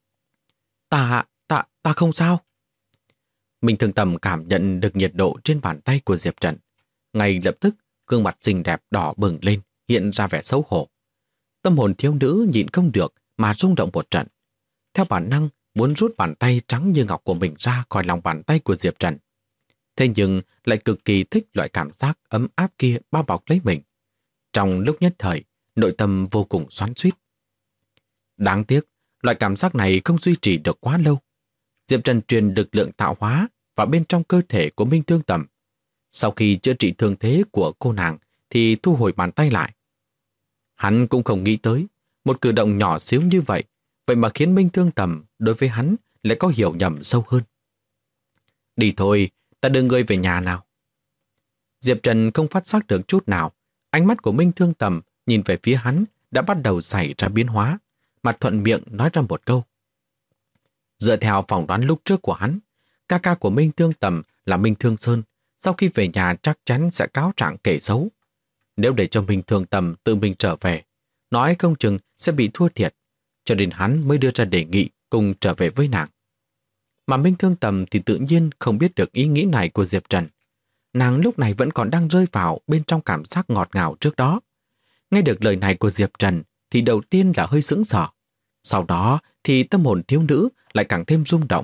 Ta không sao. Minh Thương Tầm cảm nhận được nhiệt độ trên bàn tay của Diệp Trần. Ngay lập tức, gương mặt xinh đẹp đỏ bừng lên, hiện ra vẻ xấu hổ. Tâm hồn thiếu nữ nhịn không được mà rung động một trận. Theo bản năng, muốn rút bàn tay trắng như ngọc của mình ra khỏi lòng bàn tay của Diệp Trần. Thế nhưng lại cực kỳ thích loại cảm giác ấm áp kia bao bọc lấy mình. Trong lúc nhất thời, nội tâm vô cùng xoắn xuýt. Đáng tiếc, loại cảm giác này không duy trì được quá lâu. Diệp Trần truyền lực lượng tạo hóa vào bên trong cơ thể của Minh Thương Tầm. Sau khi chữa trị thương thế của cô nàng thì thu hồi bàn tay lại. Hắn cũng không nghĩ tới, một cử động nhỏ xíu như vậy, vậy mà khiến Minh Thương Tầm đối với hắn lại có hiểu nhầm sâu hơn. Đi thôi, ta đưa ngươi về nhà nào. Diệp Trần không phát giác được chút nào, ánh mắt của Minh Thương Tầm nhìn về phía hắn đã bắt đầu xảy ra biến hóa, mặt thuận miệng nói ra một câu. Dựa theo phỏng đoán lúc trước của hắn, ca ca của Minh Thương Tầm là Minh Thương Sơn, sau khi về nhà chắc chắn sẽ cáo trạng kẻ xấu. Nếu để cho Minh Thương Tầm tự mình trở về, nói không chừng sẽ bị thua thiệt, cho nên hắn mới đưa ra đề nghị cùng trở về với nàng. Mà Minh Thương Tầm thì tự nhiên không biết được ý nghĩ này của Diệp Trần. Nàng lúc này vẫn còn đang rơi vào bên trong cảm giác ngọt ngào trước đó. Nghe được lời này của Diệp Trần thì đầu tiên là hơi sững sờ. Sau đó thì tâm hồn thiếu nữ lại càng thêm rung động.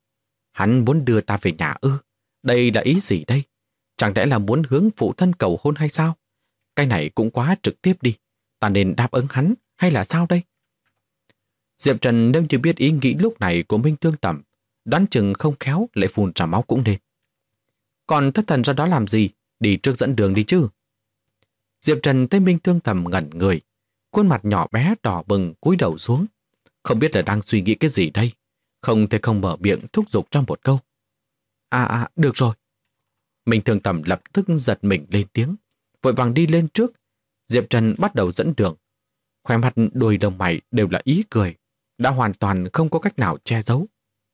Hắn muốn đưa ta về nhà ư? Đây là ý gì đây? Chẳng lẽ là muốn hướng phụ thân cầu hôn hay sao? Cái này cũng quá trực tiếp đi. Ta nên đáp ứng hắn hay là sao đây? Diệp Trần nếu như biết ý nghĩ lúc này của Minh Thương Tầm, đoán chừng không khéo lại phun ra máu cũng nên. Còn thất thần ra đó làm gì? Đi trước dẫn đường đi chứ. Diệp Trần thấy Minh Thương Tầm ngẩn người, khuôn mặt nhỏ bé đỏ bừng cúi đầu xuống. Không biết là đang suy nghĩ cái gì đây. Không thể không mở miệng thúc giục trong một câu. Được rồi. Minh Thương Tầm lập tức giật mình lên tiếng, vội vàng đi lên trước. Diệp Trần bắt đầu dẫn đường. Khóe mặt đôi lông mày đều là ý cười, đã hoàn toàn không có cách nào che giấu.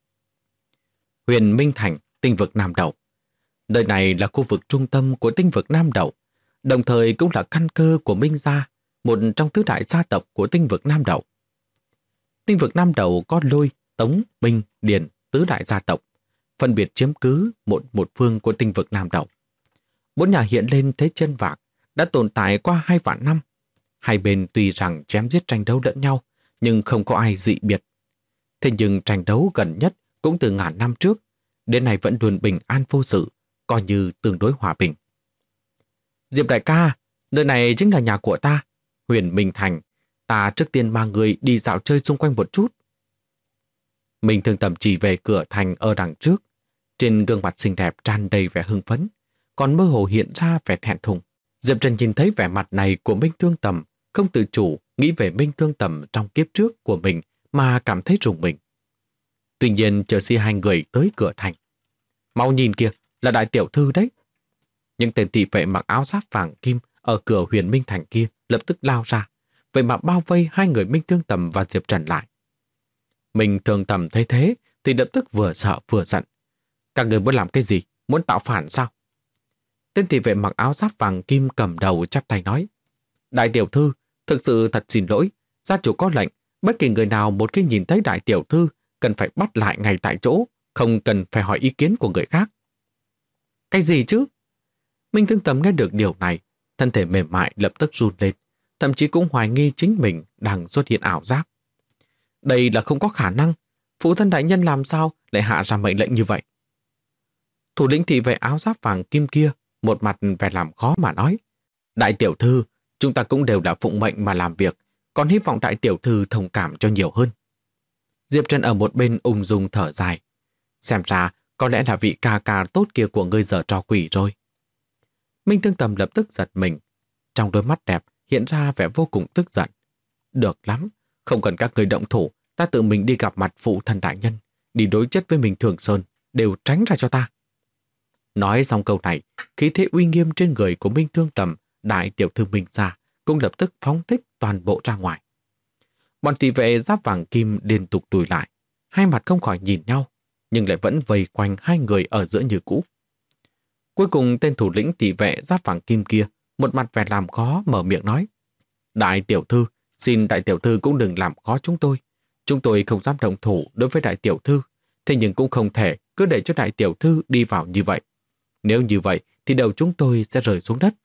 Huyền Minh Thành, tinh vực Nam Đậu. Nơi này là khu vực trung tâm của tinh vực Nam Đậu, đồng thời cũng là căn cơ của Minh gia, một trong tứ đại gia tộc của tinh vực Nam Đậu. Tinh vực Nam Đậu có Lôi, Tống, Minh, Điền, tứ đại gia tộc, phân biệt chiếm cứ một phương của tinh vực Nam Đậu. Bốn nhà hiện lên thế chân vạc, đã tồn tại qua 2 vạn năm. Hai bên tuy rằng chém giết tranh đấu lẫn nhau, nhưng không có ai dị biệt. Thế nhưng tranh đấu gần nhất cũng từ ngàn năm trước, đến nay vẫn luôn bình an vô sự, coi như tương đối hòa bình. Diệp đại ca, nơi này chính là nhà của ta, Huyền Minh Thành. Ta trước tiên mang người đi dạo chơi xung quanh một chút. Minh Thương Tầm chỉ về cửa thành ở đằng trước. Trên gương mặt xinh đẹp tràn đầy vẻ hưng phấn, còn mơ hồ hiện ra vẻ thẹn thùng. Diệp Trần nhìn thấy vẻ mặt này của Minh Thương Tầm, không tự chủ nghĩ về Minh Thương Tầm trong kiếp trước của mình mà cảm thấy rùng mình. Tuy nhiên chờ khi hai người tới cửa thành, mau nhìn kìa, là đại tiểu thư đấy. Những tên thị vệ mặc áo giáp vàng kim ở cửa Huyền Minh Thành kia lập tức lao ra, vậy mà bao vây hai người Minh Thương Tầm và Diệp Trần lại. Minh Thương Tầm thấy thế thì lập tức vừa sợ vừa giận. Các người muốn làm cái gì? Muốn tạo phản sao? Tên thị vệ mặc áo giáp vàng kim cầm đầu chắp tay nói: Đại tiểu thư, thực sự thật xin lỗi, gia chủ có lệnh, bất kỳ người nào một khi nhìn thấy đại tiểu thư cần phải bắt lại ngay tại chỗ, không cần phải hỏi ý kiến của người khác. Cái gì chứ? Minh Thương Tầm nghe được điều này, thân thể mềm mại lập tức run lên, thậm chí cũng hoài nghi chính mình đang xuất hiện ảo giác. Đây là không có khả năng, phụ thân đại nhân làm sao lại hạ ra mệnh lệnh như vậy? Thủ lĩnh thị vệ áo giáp vàng kim kia một mặt vẻ làm khó mà nói: Đại tiểu thư, chúng ta cũng đều là phụng mệnh mà làm việc, còn hy vọng đại tiểu thư thông cảm cho nhiều hơn. Diệp Trần ở một bên ung dung thở dài. Xem ra có lẽ là vị ca ca tốt kia của ngươi giở trò quỷ rồi. Minh Thương Tầm lập tức giật mình, trong đôi mắt đẹp hiện ra vẻ vô cùng tức giận. Được lắm, không cần các người động thủ, ta tự mình đi gặp mặt phụ thân đại nhân, đi đối chất với mình Thường Sơn, đều tránh ra cho ta. Nói xong câu này, khí thế uy nghiêm trên người của Minh Thương Tầm, đại tiểu thư Minh gia cũng lập tức phóng thích toàn bộ ra ngoài. Bọn thị vệ giáp vàng kim liên tục lùi lại, hai mặt không khỏi nhìn nhau, nhưng lại vẫn vây quanh hai người ở giữa như cũ. Cuối cùng tên thủ lĩnh thị vệ giáp vàng kim kia một mặt vẻ làm khó mở miệng nói: Đại tiểu thư, xin đại tiểu thư cũng đừng làm khó chúng tôi. Chúng tôi không dám động thủ đối với đại tiểu thư, thế nhưng cũng không thể cứ để cho đại tiểu thư đi vào như vậy. Nếu như vậy thì đầu chúng tôi sẽ rơi xuống đất.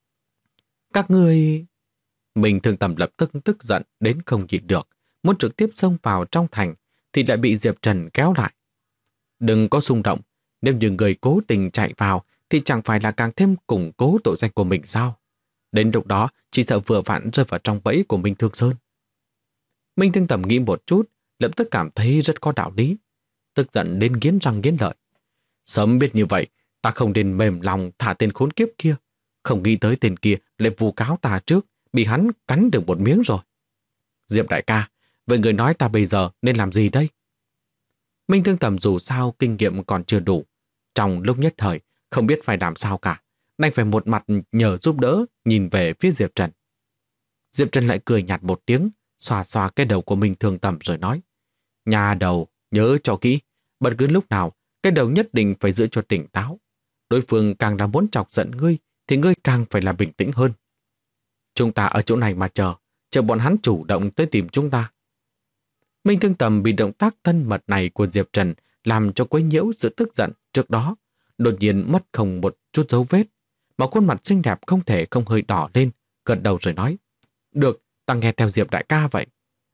Các ngươi... Mình Thương Tầm lập tức tức giận đến không nhịn được, muốn trực tiếp xông vào trong thành thì lại bị Diệp Trần kéo lại. Đừng có xung động, nếu như người cố tình chạy vào thì chẳng phải là càng thêm củng cố tội danh của mình sao? Đến lúc đó chỉ sợ vừa vặn rơi vào trong bẫy của Minh Thương Sơn. Minh Thương Tầm nghĩ một chút, lập tức cảm thấy rất có đạo lý, tức giận đến nghiến răng nghiến lợi. Sớm biết như vậy, ta không nên mềm lòng thả tên khốn kiếp kia. Không nghĩ tới tên kia lại vu cáo ta trước, bị hắn cắn được một miếng rồi. Diệp đại ca, vậy người nói ta bây giờ nên làm gì đây? Minh Thương Tầm dù sao kinh nghiệm còn chưa đủ. Trong lúc nhất thời, không biết phải làm sao cả, đành phải một mặt nhờ giúp đỡ nhìn về phía Diệp Trần. Diệp Trần lại cười nhạt một tiếng, xoa xoa cái đầu của Minh Thương Tầm rồi nói: Nhà đầu, nhớ cho kỹ, bất cứ lúc nào, cái đầu nhất định phải giữ cho tỉnh táo. Đối phương càng là muốn chọc giận ngươi, thì ngươi càng phải là bình tĩnh hơn. Chúng ta ở chỗ này mà chờ bọn hắn chủ động tới tìm chúng ta. Minh Thương Tầm bị động tác thân mật này của Diệp Trần làm cho quấy nhiễu sự tức giận trước đó, đột nhiên mất không một chút dấu vết, mà khuôn mặt xinh đẹp không thể không hơi đỏ lên, gật đầu rồi nói: "Được, ta nghe theo Diệp đại ca vậy."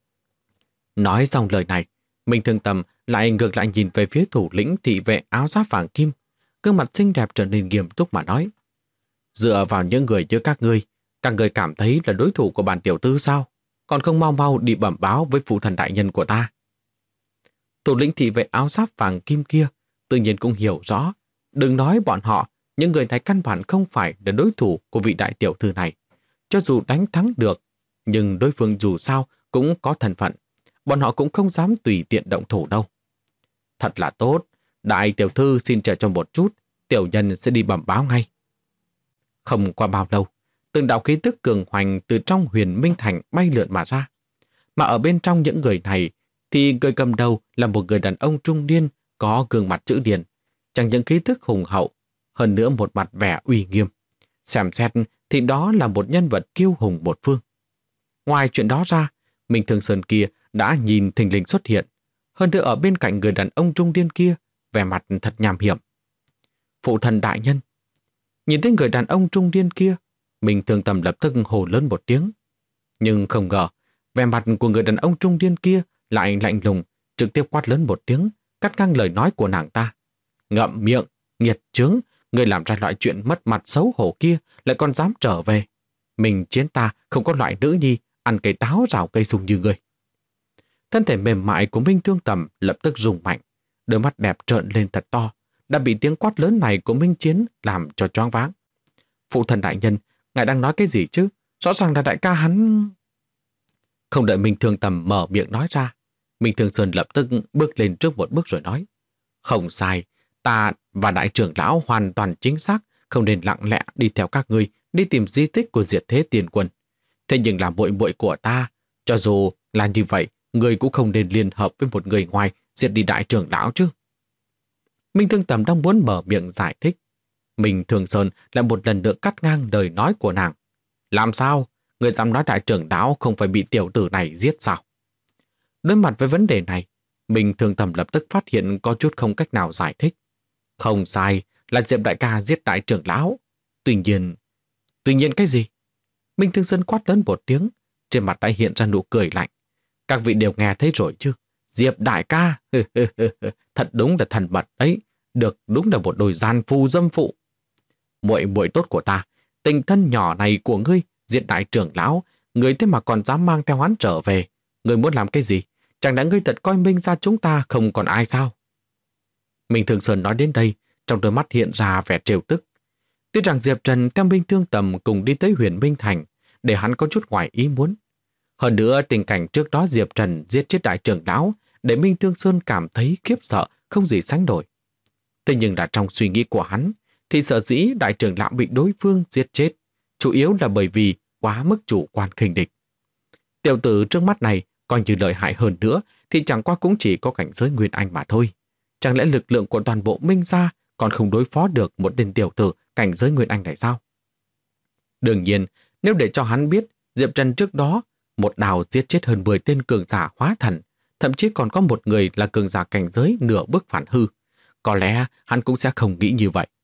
Nói xong lời này, Minh Thương Tầm lại ngược lại nhìn về phía thủ lĩnh thị vệ áo giáp vàng kim, gương mặt xinh đẹp trở nên nghiêm túc mà nói: "Dựa vào những người như các ngươi cảm thấy là đối thủ của bản tiểu tư sao? Còn không mau mau đi bẩm báo với phụ thần đại nhân của ta." Thủ lĩnh thị vệ áo giáp vàng kim kia tự nhiên cũng hiểu rõ, đừng nói bọn họ, những người này căn bản không phải là đối thủ của vị đại tiểu thư này. Cho dù đánh thắng được, nhưng đối phương dù sao cũng có thân phận, bọn họ cũng không dám tùy tiện động thủ đâu. "Thật là tốt, đại tiểu thư xin chờ cho một chút, tiểu nhân sẽ đi bẩm báo ngay." Không qua bao lâu, từng đạo khí tức cường hoành từ trong Huyền Minh Thành bay lượn mà ra. Mà ở bên trong những người này thì người cầm đầu là một người đàn ông trung niên có gương mặt chữ điền, chẳng những khí tức hùng hậu, hơn nữa một mặt vẻ uy nghiêm. Xem xét thì đó là một nhân vật kiêu hùng một phương. Ngoài chuyện đó ra, Minh Thương Sơn kia đã nhìn thình lình xuất hiện, hơn nữa ở bên cạnh người đàn ông trung niên kia, vẻ mặt thật nham hiểm. "Phụ thần đại nhân!" Nhìn thấy người đàn ông trung niên kia, Minh Thương Tầm lập tức hô lớn một tiếng. Nhưng không ngờ, vẻ mặt của người đàn ông trung niên kia lại lạnh lùng, trực tiếp quát lớn một tiếng, cắt ngang lời nói của nàng ta. "Ngậm miệng, nghiệt chướng, người làm ra loại chuyện mất mặt xấu hổ kia lại còn dám trở về. Mình chiến ta không có loại nữ nhi ăn cây táo rào cây sung như người." Thân thể mềm mại của Minh Thương Tầm lập tức rung mạnh, đôi mắt đẹp trợn lên thật to, đã bị tiếng quát lớn này của Minh Chiến làm cho choáng váng. "Phụ thần đại nhân, ngài đang nói cái gì chứ? Rõ ràng là đại ca hắn..." Không đợi Minh Thương Tầm mở miệng nói ra, Minh Thương Sơn lập tức bước lên trước một bước rồi nói: "Không sai, ta và đại trưởng lão hoàn toàn chính xác, không nên lặng lẽ đi theo các ngươi đi tìm di tích của Diệt Thế Tiền Quân. Thế nhưng là muội muội của ta, cho dù là như vậy, ngươi cũng không nên liên hợp với một người ngoài diệt đi đại trưởng lão chứ." Minh Thương Tầm đang muốn mở miệng giải thích, Minh Thương Sơn lại một lần nữa cắt ngang lời nói của nàng. "Làm sao? Người dám nói đại trưởng lão không phải bị tiểu tử này giết sao?" Đối mặt với vấn đề này, Minh Thương Tầm lập tức phát hiện có chút không cách nào giải thích. "Không sai, là Diệp đại ca giết đại trưởng lão. Tuy nhiên cái gì?" Minh Thương Sơn quát lớn một tiếng, trên mặt đã hiện ra nụ cười lạnh. "Các vị đều nghe thấy rồi chứ? Diệp đại ca, thật đúng là thần mật đấy, được đúng là một đôi gian phu dâm phụ. Muội muội tốt của ta, tình thân nhỏ này của ngươi, giết đại trưởng lão, ngươi thế mà còn dám mang theo hắn trở về. Ngươi muốn làm cái gì? Chẳng lẽ ngươi thật coi Minh ra chúng ta không còn ai sao?" Minh Thương Sơn nói đến đây, trong đôi mắt hiện ra vẻ trêu tức. Tuy rằng Diệp Trần theo Minh Thương Tầm cùng đi tới Huyền Minh Thành, để hắn có chút ngoài ý muốn. Hơn nữa, tình cảnh trước đó Diệp Trần giết chết đại trưởng lão, để Minh Thương Sơn cảm thấy khiếp sợ không gì sánh nổi. Thế nhưng là trong suy nghĩ của hắn, thì sở dĩ đại trưởng lão bị đối phương giết chết, chủ yếu là bởi vì quá mức chủ quan khinh địch. Tiểu tử trước mắt này coi như lợi hại hơn nữa thì chẳng qua cũng chỉ có cảnh giới Nguyên Anh mà thôi. Chẳng lẽ lực lượng của toàn bộ Minh gia còn không đối phó được một tên tiểu tử cảnh giới Nguyên Anh này sao? Đương nhiên, nếu để cho hắn biết Diệp Trần trước đó một đào giết chết hơn 10 tên cường giả hóa thần, thậm chí còn có một người là cường giả cảnh giới nửa bước phản hư, có lẽ hắn cũng sẽ không nghĩ như vậy.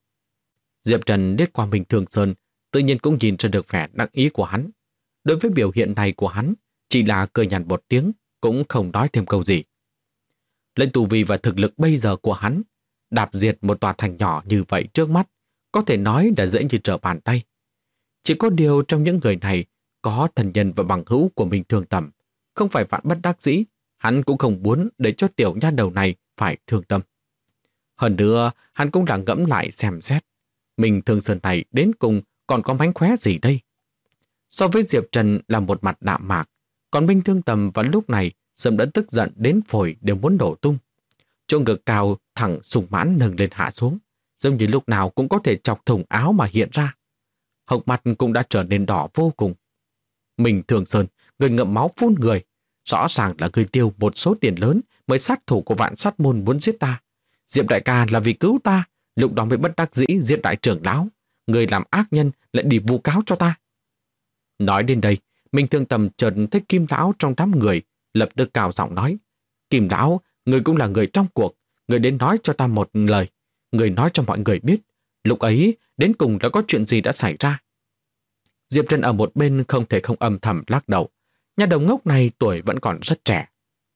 Diệp Trần liếc qua Minh Thương Sơn, tự nhiên cũng nhìn ra được vẻ đắc ý của hắn. Đối với biểu hiện này của hắn, chỉ là cười nhạt một tiếng, cũng không nói thêm câu gì. Lên tu vi và thực lực bây giờ của hắn, đạp diệt một tòa thành nhỏ như vậy trước mắt, có thể nói là dễ như trở bàn tay. Chỉ có điều trong những người này có thần nhân và bằng hữu của Minh Thương Tầm, không phải vạn bất đắc dĩ, hắn cũng không muốn để cho tiểu nha đầu này phải thương tâm. Hơn nữa, hắn cũng đã ngẫm lại xem xét, Minh Thương Sơn này đến cùng còn có mánh khóe gì đây? So với Diệp Trần là một mặt đạm mạc, còn Minh Thương Tầm vào lúc này sớm đã tức giận đến phổi đều muốn đổ tung. Chỗ ngực cao thẳng sùng mãn nâng lên hạ xuống, giống như lúc nào cũng có thể chọc thủng áo mà hiện ra. Hốc mặt cũng đã trở nên đỏ vô cùng. Minh Thương Sơn, người ngậm máu phun người, rõ ràng là người tiêu một số tiền lớn mới sát thủ của Vạn Sát Môn muốn giết ta. Diệp đại ca là vì cứu ta, lúc đó mới bất đắc dĩ giết đại trưởng lão. Người làm ác nhân lại đi vu cáo cho ta. Nói đến đây, Minh Thương Tầm chợt thấy Kim lão trong đám người lập tức cao giọng nói: Kim lão, người cũng là người trong cuộc, người đến nói cho ta một lời, người nói cho mọi người biết, lúc ấy đến cùng đã có chuyện gì đã xảy ra. Diệp Trần ở một bên không thể không âm thầm lắc đầu. Nhà đầu ngốc này tuổi vẫn còn rất trẻ.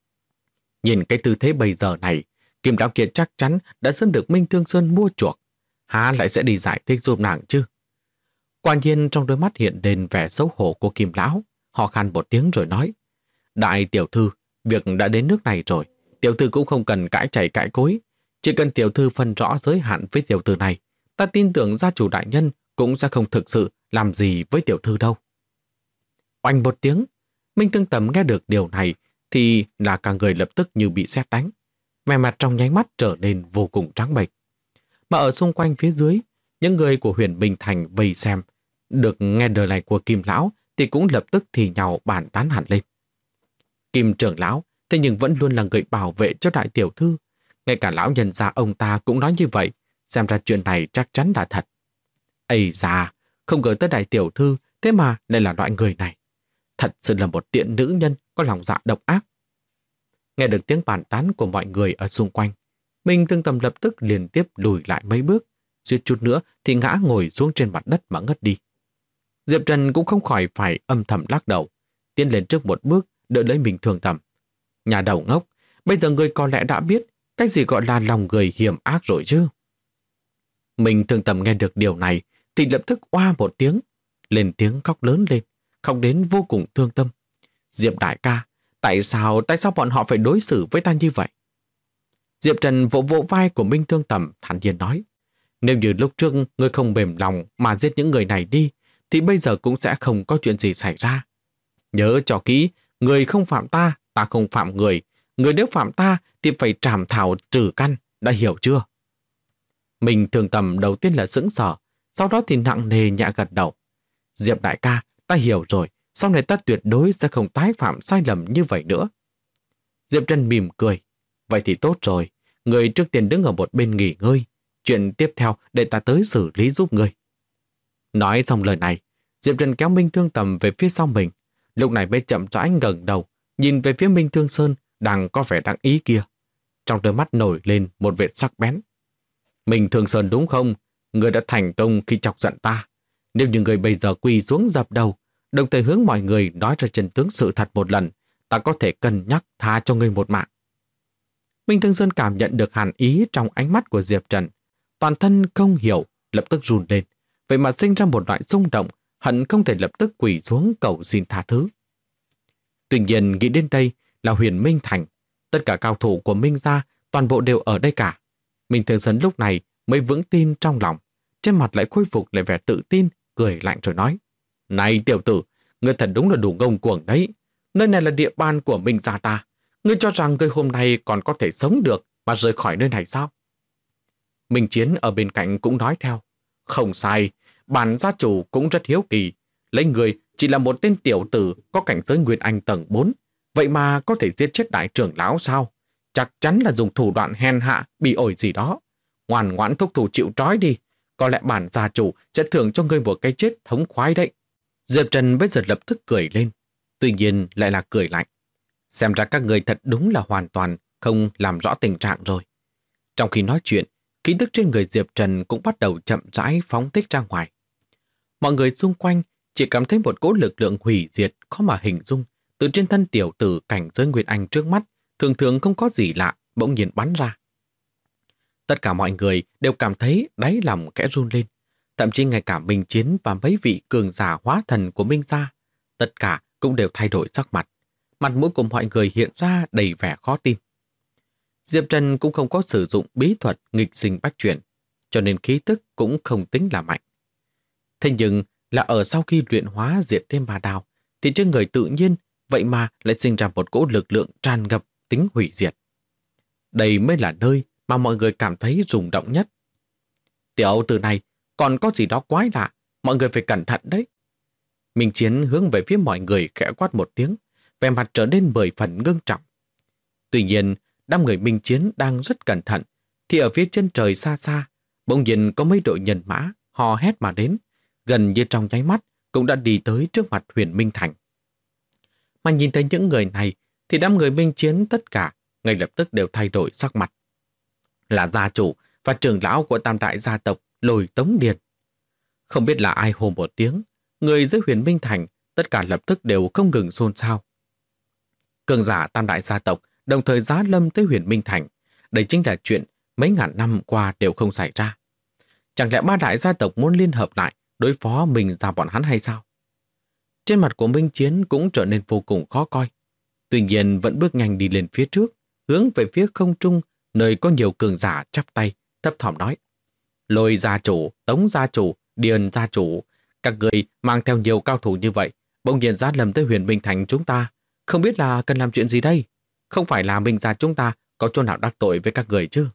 Nhìn cái tư thế bây giờ này, Kim lão kia chắc chắn đã sớm được Minh Thương Sơn mua chuộc. Há lại sẽ đi giải thích giúp nàng chứ? Quả nhiên trong đôi mắt hiện lên vẻ xấu hổ của Kim lão, họ khan một tiếng rồi nói: Đại tiểu thư, việc đã đến nước này rồi, tiểu thư cũng không cần cãi chảy cãi cối. Chỉ cần tiểu thư phân rõ giới hạn với tiểu thư này, ta tin tưởng gia chủ đại nhân cũng sẽ không thực sự làm gì với tiểu thư đâu. Oanh một tiếng, Minh Thương Tầm nghe được điều này thì là cả người lập tức như bị sét đánh. Vẻ mặt trong nháy mắt trở nên vô cùng trắng bệch. Mà ở xung quanh phía dưới, những người của Huyền Minh Thành vây xem, được nghe lời này của Kim lão thì cũng lập tức thì nhào bàn tán hẳn lên. Kim trưởng lão thế nhưng vẫn luôn là người bảo vệ cho đại tiểu thư. Ngay cả lão nhân gia ông ta cũng nói như vậy, xem ra chuyện này chắc chắn là thật. Ây da, không ngờ tới đại tiểu thư thế mà lại là loại người này. Thật sự là một tiện nữ nhân có lòng dạ độc ác. Nghe được tiếng bàn tán của mọi người ở xung quanh, Minh Thương Tầm lập tức liên tiếp lùi lại mấy bước, suýt chút nữa thì ngã ngồi xuống trên mặt đất mà ngất đi. Diệp Trần cũng không khỏi phải âm thầm lắc đầu, tiến lên trước một bước đỡ lấy Minh Thương Tầm. Nhà đầu ngốc, bây giờ người có lẽ đã biết cái gì gọi là lòng người hiểm ác rồi chứ. Minh Thương Tầm nghe được điều này thì lập tức oa một tiếng, lên tiếng khóc lớn lên, khóc đến vô cùng thương tâm. Diệp đại ca, tại sao bọn họ phải đối xử với ta như vậy? Diệp Trần vỗ vỗ vai của Minh Thương Tầm thản nhiên nói: Nếu như lúc trước ngươi không mềm lòng mà giết những người này đi, thì bây giờ cũng sẽ không có chuyện gì xảy ra. Nhớ cho kỹ, người không phạm ta, ta không phạm người. Người nếu phạm ta thì phải trảm thảo trừ căn, đã hiểu chưa? Minh Thương Tầm đầu tiên là sững sờ, sau đó thì nặng nề nhẹ gật đầu. Diệp đại ca, ta hiểu rồi, sau này ta tuyệt đối sẽ không tái phạm sai lầm như vậy nữa. Diệp Trần mỉm cười. Vậy thì tốt rồi, người trước tiên đứng ở một bên nghỉ ngơi, chuyện tiếp theo để ta tới xử lý giúp người. Nói xong lời này, Diệp Trần kéo Minh Thương Tầm về phía sau mình, lúc này mới chậm rãi ngẩng đầu, nhìn về phía Minh Thương Sơn đang có vẻ đắc ý kia. Trong đôi mắt nổi lên một vệt sắc bén. Minh Thương Sơn đúng không? Người đã thành công khi chọc giận ta. Nếu như người bây giờ quỳ xuống dập đầu, đồng thời hướng mọi người nói ra chân tướng sự thật một lần, ta có thể cân nhắc tha cho ngươi một mạng. Minh Thương Sơn cảm nhận được hàn ý trong ánh mắt của Diệp Trần. Toàn thân không hiểu, lập tức run lên. Vậy mà sinh ra một loại xung động, hận không thể lập tức quỳ xuống cầu xin tha thứ. Tuy nhiên nghĩ đến đây là Huyền Minh Thành. Tất cả cao thủ của Minh gia toàn bộ đều ở đây cả. Minh Thương Sơn lúc này mới vững tin trong lòng. Trên mặt lại khôi phục lại vẻ tự tin, cười lạnh rồi nói: Này tiểu tử, ngươi thật đúng là đủ ngông cuồng đấy. Nơi này là địa bàn của Minh gia ta. Ngươi cho rằng ngươi hôm nay còn có thể sống được mà rời khỏi nơi này sao? Minh Chiến ở bên cạnh cũng nói theo: Không sai, bản gia chủ cũng rất hiếu kỳ. Lấy người chỉ là một tên tiểu tử có cảnh giới Nguyên Anh tầng 4, vậy mà có thể giết chết đại trưởng lão sao? Chắc chắn là dùng thủ đoạn hèn hạ, bị ổi gì đó. Ngoan ngoãn thúc thủ chịu trói đi. Có lẽ bản gia chủ sẽ thưởng cho ngươi một cái chết thống khoái đấy. Diệp Trần bây giờ lập tức cười lên. Tuy nhiên lại là cười lạnh. Xem ra các người thật đúng là hoàn toàn không làm rõ tình trạng rồi. Trong khi nói chuyện, khí tức trên người Diệp Trần cũng bắt đầu chậm rãi phóng thích ra ngoài. Mọi người xung quanh chỉ cảm thấy một cỗ lực lượng hủy diệt khó mà hình dung từ trên thân tiểu tử cảnh giới Nguyên Anh trước mắt, thường thường không có gì lạ, bỗng nhiên bắn ra. Tất cả mọi người đều cảm thấy đáy lòng khẽ run lên. Thậm chí ngay cả Minh Chiến và mấy vị cường giả hóa thần của Minh gia, tất cả cũng đều thay đổi sắc mặt. Mặt mũi của mọi người hiện ra đầy vẻ khó tin. Diệp Trần cũng không có sử dụng bí thuật nghịch sinh bách chuyển, cho nên khí tức cũng không tính là mạnh. Thế nhưng là ở sau khi luyện hóa diệt thêm bà đào, thì trên người tự nhiên vậy mà lại sinh ra một cỗ lực lượng tràn ngập tính hủy diệt. Đây mới là nơi mà mọi người cảm thấy rung động nhất. Tiểu tử này còn có gì đó quái lạ, mọi người phải cẩn thận đấy. Minh Chiến hướng về phía mọi người khẽ quát một tiếng, vẻ mặt trở nên 10 phần ngưng trọng. Tuy nhiên, đám người Minh Chiến đang rất cẩn thận, thì ở phía chân trời xa xa, bỗng nhiên có mấy đội nhân mã hò hét mà đến, gần như trong nháy mắt cũng đã đi tới trước mặt Huyền Minh Thành. Mà nhìn thấy những người này, thì đám người Minh Chiến tất cả ngay lập tức đều thay đổi sắc mặt. Là gia chủ và trưởng lão của tam đại gia tộc Lôi Tống Điền. Không biết là ai hô một tiếng, người dưới Huyền Minh Thành tất cả lập tức đều không ngừng xôn xao. Cường giả tam đại gia tộc đồng thời giá lâm tới Huyền Minh Thành. Đây chính là chuyện mấy ngàn năm qua đều không xảy ra. Chẳng lẽ ba đại gia tộc muốn liên hợp lại đối phó mình ra bọn hắn hay sao? Trên mặt của Minh Chiến cũng trở nên vô cùng khó coi. Tuy nhiên vẫn bước nhanh đi lên phía trước, hướng về phía không trung, nơi có nhiều cường giả chắp tay, thấp thỏm nói. Lôi gia chủ, Tống gia chủ, Điền gia chủ, các người mang theo nhiều cao thủ như vậy, bỗng nhiên giáng lâm tới Huyền Minh Thành chúng ta, không biết là cần làm chuyện gì đây? Không phải là Minh gia chúng ta có chỗ nào đắc tội với các người chứ?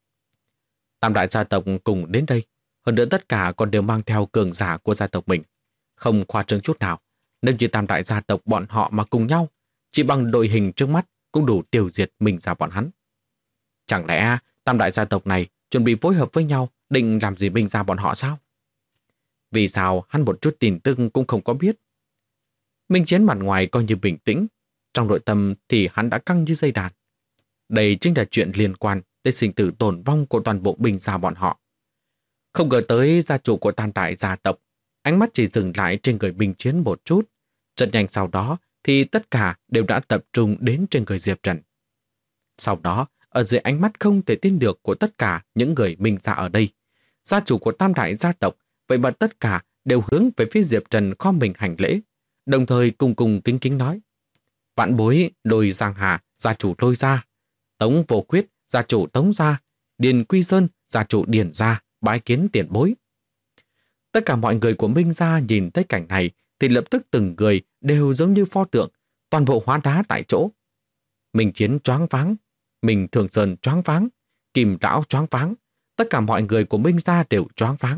Tam đại gia tộc cùng đến đây, hơn nữa tất cả còn đều mang theo cường giả của gia tộc mình. Không khoa trương chút nào, nếu như tam đại gia tộc bọn họ mà cùng nhau, chỉ bằng đội hình trước mắt cũng đủ tiêu diệt Minh gia bọn hắn. Chẳng lẽ tam đại gia tộc này chuẩn bị phối hợp với nhau định làm gì Minh gia bọn họ sao? Vì sao hắn một chút tin tức cũng không có biết? Minh Chiến mặt ngoài coi như bình tĩnh, trong nội tâm thì hắn đã căng như dây đàn. Đây chính là chuyện liên quan tới sinh tử tồn vong của toàn bộ Minh gia bọn họ. Không ngờ tới gia chủ của tam đại gia tộc, ánh mắt chỉ dừng lại trên người Minh Chiến một chút. Rất nhanh sau đó thì tất cả đều đã tập trung đến trên người Diệp Trần. Sau đó, ở dưới ánh mắt không thể tin được của tất cả những người Minh gia ở đây, gia chủ của tam đại gia tộc, vậy mà tất cả đều hướng về phía Diệp Trần khom mình hành lễ, đồng thời cùng cùng kính kính nói. Vạn bối Lôi Giang Hà, gia chủ Lôi gia, Tống Vô Quyết, gia chủ Tống gia, Điền Quy Sơn, gia chủ Điền gia, bái kiến tiền bối. Tất cả mọi người của Minh gia nhìn thấy cảnh này thì lập tức từng người đều giống như pho tượng, toàn bộ hóa đá tại chỗ. Minh Chiến choáng váng, Minh Thường Sơn choáng váng, Kim Lão choáng váng, tất cả mọi người của Minh gia đều choáng váng.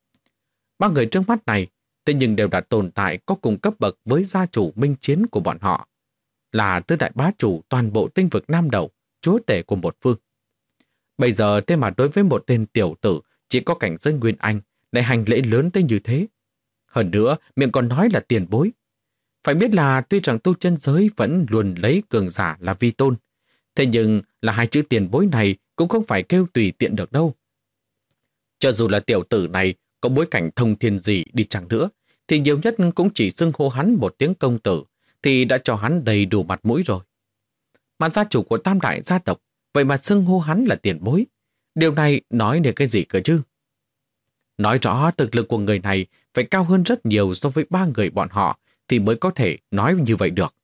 Ba người trước mắt này, thế nhưng đều đã tồn tại có cùng cấp bậc với gia chủ Minh Chiến của bọn họ, là tứ đại bá chủ toàn bộ tinh vực Nam Đầu, chúa tể của một phương. Bây giờ thế mà đối với một tên tiểu tử chỉ có cảnh giới Nguyên Anh lại hành lễ lớn tới như thế. Hơn nữa, miệng còn nói là tiền bối. Phải biết là tuy rằng tu chân giới vẫn luôn lấy cường giả là vi tôn, thế nhưng là hai chữ tiền bối này cũng không phải kêu tùy tiện được đâu. Cho dù là tiểu tử này có bối cảnh thông thiên gì đi chăng nữa, thì nhiều nhất cũng chỉ xưng hô hắn một tiếng công tử, thì đã cho hắn đầy đủ mặt mũi rồi. Mà gia chủ của tam đại gia tộc, vậy mà xưng hô hắn là tiền bối. Điều này nói để cái gì cơ chứ? Nói rõ thực lực của người này phải cao hơn rất nhiều so với ba người bọn họ thì mới có thể nói như vậy được.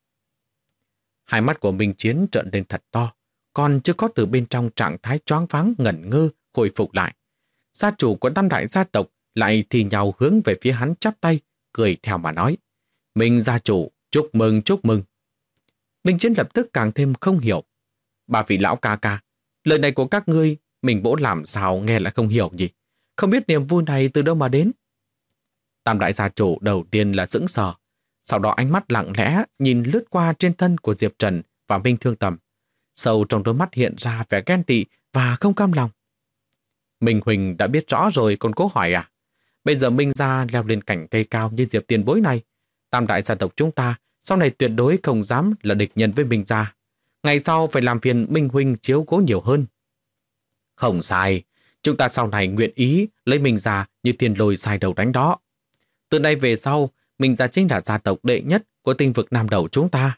Hai mắt của Minh Chiến trợn lên thật to, còn chưa có từ bên trong trạng thái choáng váng ngẩn ngơ hồi phục lại. Gia chủ của tam đại gia tộc lại thì nhào hướng về phía hắn chắp tay, cười theo mà nói. Minh gia chủ, chúc mừng, chúc mừng. Minh Chiến lập tức càng thêm không hiểu. Bà vị lão ca ca, lời này của các ngươi, mình bỗ làm sao nghe lại không hiểu nhỉ? Không biết niềm vui này từ đâu mà đến. Tam đại gia chủ đầu tiên là sững sờ, sau đó ánh mắt lặng lẽ nhìn lướt qua trên thân của Diệp Trần và Minh Thương Tầm. Sâu trong đôi mắt hiện ra vẻ ghen tị và không cam lòng. Minh Huỳnh đã biết rõ rồi còn cố hỏi à? Bây giờ Minh gia leo lên cảnh cây cao như Diệp tiền bối này, tam đại gia tộc chúng ta sau này tuyệt đối không dám là địch nhân với Minh gia. Ngày sau phải làm phiền Minh Huỳnh chiếu cố nhiều hơn. Không sai, chúng ta sau này nguyện ý lấy Minh gia như thiên lôi sai đầu đánh đó. Từ nay về sau, Minh gia chính là gia tộc đệ nhất của tinh vực Nam Đầu chúng ta.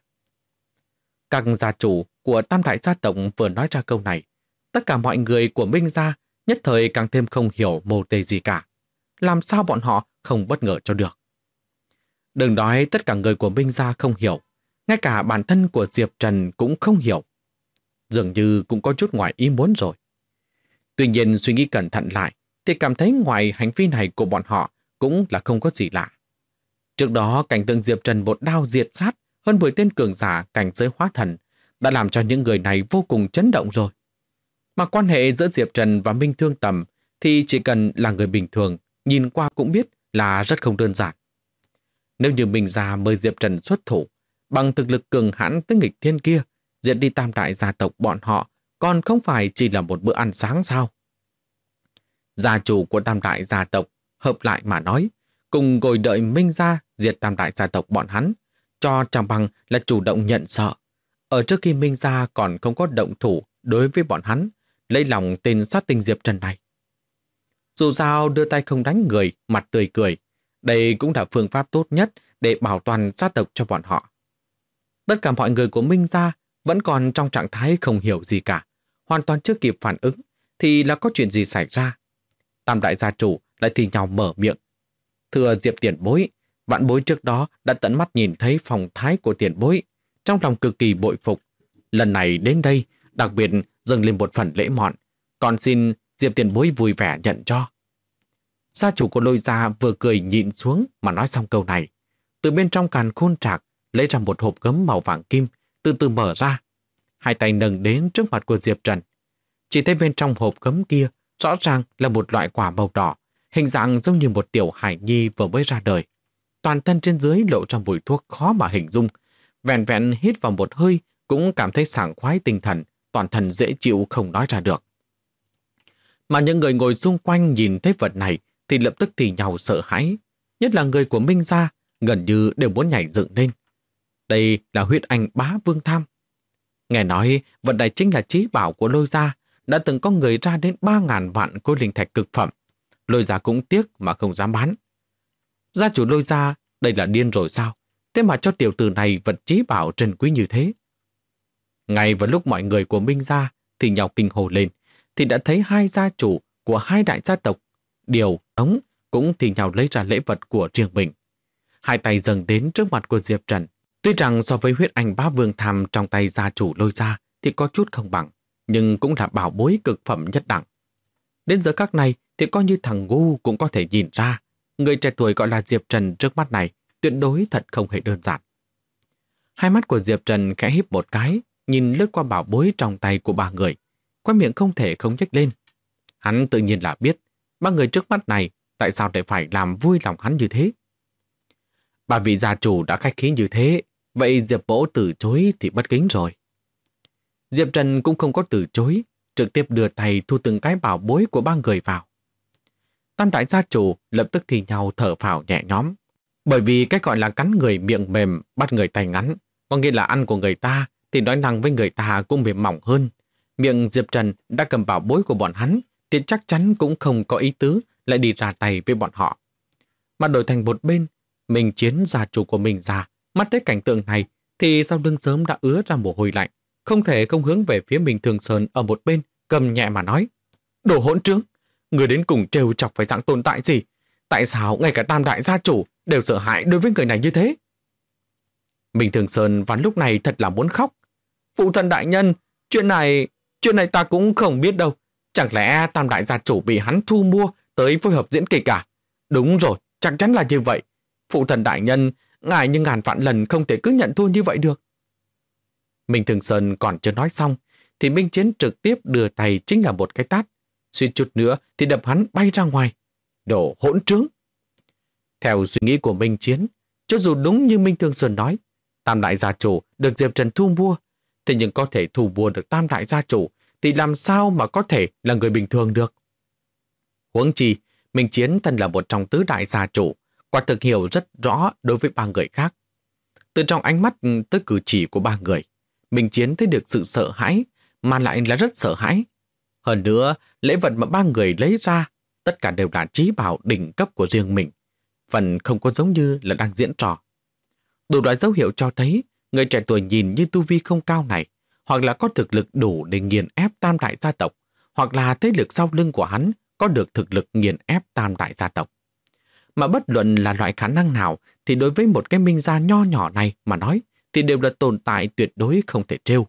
Các gia chủ của tam đại gia tộc vừa nói ra câu này, tất cả mọi người của Minh gia nhất thời càng thêm không hiểu mô tê gì cả. Làm sao bọn họ không bất ngờ cho được? Đừng nói tất cả người của Minh gia không hiểu, ngay cả bản thân của Diệp Trần cũng không hiểu. Dường như cũng có chút ngoài ý muốn rồi. Tuy nhiên suy nghĩ cẩn thận lại, thì cảm thấy ngoài hành vi này của bọn họ cũng là không có gì lạ. Trước đó, cảnh tượng Diệp Trần một đao diệt sát hơn 10 tên cường giả cảnh giới hóa thần đã làm cho những người này vô cùng chấn động rồi. Mà quan hệ giữa Diệp Trần và Minh Thương Tầm thì chỉ cần là người bình thường, nhìn qua cũng biết là rất không đơn giản. Nếu như Minh gia mời Diệp Trần xuất thủ, bằng thực lực cường hãn tới nghịch thiên kia, diệt đi tam đại gia tộc bọn họ còn không phải chỉ là một bữa ăn sáng sao? Gia chủ của tam đại gia tộc hợp lại mà nói, cùng ngồi đợi Minh gia diệt tam đại gia tộc bọn hắn, cho chẳng bằng là chủ động nhận sợ. Ở trước khi Minh gia còn không có động thủ đối với bọn hắn, lấy lòng tên sát tinh Diệp Trần này. Dù sao đưa tay không đánh người, mặt tươi cười, đây cũng là phương pháp tốt nhất để bảo toàn gia tộc cho bọn họ. Tất cả mọi người của Minh gia vẫn còn trong trạng thái không hiểu gì cả, hoàn toàn chưa kịp phản ứng thì là có chuyện gì xảy ra. Tam đại gia chủ lại thì nhau mở miệng. Thưa Diệp tiền bối, vạn bối trước đó đã tận mắt nhìn thấy phong thái của tiền bối, trong lòng cực kỳ bội phục. Lần này đến đây, đặc biệt dâng lên một phần lễ mọn, còn xin Diệp tiền bối vui vẻ nhận cho. Gia chủ của Lôi gia vừa cười nhịn xuống mà nói xong câu này. Từ bên trong càn khôn trạc lấy ra một hộp gấm màu vàng kim, từ từ mở ra. Hai tay nâng đến trước mặt của Diệp Trần. Chỉ thấy bên trong hộp gấm kia rõ ràng là một loại quả màu đỏ, hình dạng giống như một tiểu hải nhi vừa mới ra đời. Toàn thân trên dưới lộ ra mùi thuốc khó mà hình dung. Vẹn vẹn hít vào một hơi cũng cảm thấy sảng khoái tinh thần, toàn thân dễ chịu không nói ra được. Mà những người ngồi xung quanh nhìn thấy vật này thì lập tức thì nhau sợ hãi. Nhất là người của Minh gia, gần như đều muốn nhảy dựng lên. Đây là huyết anh bá vương tham. Nghe nói vật này chính là chí bảo của Lôi gia, đã từng có người ra đến 3.000 vạn khối linh thạch cực phẩm. Lôi gia cũng tiếc mà không dám bán. Gia chủ Lôi gia, đây là điên rồi sao? Thế mà cho tiểu tử này vật chí bảo trân quý như thế. Ngay vào lúc mọi người của Minh gia thì nhau kinh hồ lên, thì đã thấy hai gia chủ của hai đại gia tộc, Điều, Tống, cũng thì nhau lấy ra lễ vật của riêng mình. Hai tay dâng đến trước mặt của Diệp Trần. Tuy rằng so với huyết anh bá vương tham trong tay gia chủ Lôi gia thì có chút không bằng, nhưng cũng là bảo bối cực phẩm nhất đẳng. Đến giờ các này thì coi như thằng ngu cũng có thể nhìn ra, người trẻ tuổi gọi là Diệp Trần trước mắt này tuyệt đối thật không hề đơn giản. Hai mắt của Diệp Trần khẽ híp một cái, nhìn lướt qua bảo bối trong tay của ba người, qua miệng không thể không nhếch lên. Hắn tự nhiên là biết, ba người trước mắt này tại sao lại phải làm vui lòng hắn như thế. Ba vị gia chủ đã khách khí như thế, vậy Diệp Mỗ từ chối thì bất kính rồi. Diệp Trần cũng không có từ chối, trực tiếp đưa tay thu từng cái bảo bối của ba người vào. Tam đại gia chủ lập tức thì nhau thở phào nhẹ nhõm. Bởi vì cái gọi là cắn người miệng mềm, bắt người tay ngắn, có nghĩa là ăn của người ta thì nói năng với người ta cũng mềm mỏng hơn. Miệng Diệp Trần đã cầm bảo bối của bọn hắn thì chắc chắn cũng không có ý tứ lại đi ra tay với bọn họ. Mà đổi thành một bên, Minh Chiến gia chủ của mình ra, mắt thấy cảnh tượng này thì sau lưng sớm đã ứa ra mồ hôi lạnh, không thể không hướng về phía Minh Thường Sơn ở một bên, cầm nhẹ mà nói: Đồ hỗn trướng, người đến cùng trêu chọc phải dạng tồn tại gì? Tại sao ngay cả tam đại gia chủ đều sợ hãi đối với người này như thế? Minh Thường Sơn vào lúc này thật là muốn khóc. Phụ thân đại nhân, chuyện này ta cũng không biết đâu. Chẳng lẽ tam đại gia chủ bị hắn thu mua tới phối hợp diễn kịch à? Đúng rồi, chắc chắn là như vậy. Phụ thân đại nhân, ngài nhưng ngàn vạn lần không thể cứ nhận thua như vậy được. Minh Thường Sơn còn chưa nói xong, thì Minh Chiến trực tiếp đưa tay chính là một cái tát. Suýt chút nữa thì đập hắn bay ra ngoài. Đồ hỗn trướng! Theo suy nghĩ của Minh Chiến, cho dù đúng như Minh Thường Sơn nói, tam đại gia chủ được Diệp Trần thu mua, thế nhưng có thể thu mua được tam đại gia chủ thì làm sao mà có thể là người bình thường được? Huống chi, Minh Chiến thân là một trong tứ đại gia chủ, quả thực hiểu rất rõ đối với ba người khác. Từ trong ánh mắt tới cử chỉ của ba người, Minh Chiến thấy được sự sợ hãi, mà lại là rất sợ hãi. Hơn nữa, lễ vật mà ba người lấy ra, tất cả đều là chí bảo đỉnh cấp của riêng mình. Phần không có giống như là đang diễn trò. Đủ loại dấu hiệu cho thấy, người trẻ tuổi nhìn như tu vi không cao này, hoặc là có thực lực đủ để nghiền ép tam đại gia tộc, hoặc là thế lực sau lưng của hắn có được thực lực nghiền ép tam đại gia tộc. Mà bất luận là loại khả năng nào thì đối với một cái Minh gia nho nhỏ này mà nói thì đều là tồn tại tuyệt đối không thể trêu.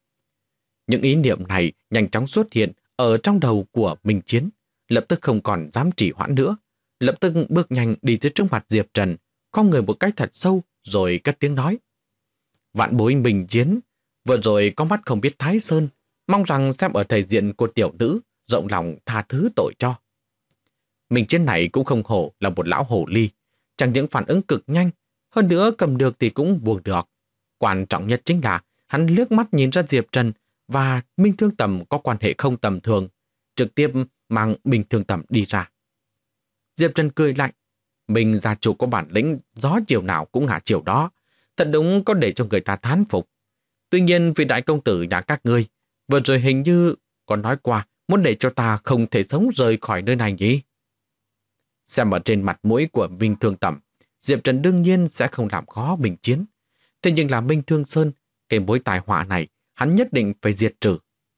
Những ý niệm này nhanh chóng xuất hiện ở trong đầu của Minh Chiến, lập tức không còn dám trì hoãn nữa, lập tức bước nhanh đi tới trước mặt Diệp Trần, khom người một cách thật sâu rồi cất tiếng nói: Vạn bối Minh Chiến, vừa rồi có mắt không biết Thái Sơn, mong rằng xem ở thể diện của tiểu nữ, rộng lòng tha thứ tội cho. Minh Chiến này cũng không hổ là một lão hổ ly, chẳng những phản ứng cực nhanh, hơn nữa cầm được thì cũng buông được. Quan trọng nhất chính là hắn liếc mắt nhìn ra Diệp Trần và Minh Thương Tầm có quan hệ không tầm thường, trực tiếp mang Minh Thương Tầm đi ra. Diệp Trần cười lạnh: Minh gia chủ có bản lĩnh, gió chiều nào cũng ngả chiều đó, thật đúng có để cho người ta thán phục. Tuy nhiên vị đại công tử nhà các ngươi vừa rồi hình như còn nói qua muốn để cho ta không thể sống rời khỏi nơi này nhỉ? Xem ở trên mặt mũi của Minh Thương Tẩm, Diệp Trần đương nhiên sẽ không làm khó Minh Chiến. Thế nhưng là Minh Thương Sơn, cái mối tai họa này, hắn nhất định phải diệt trừ.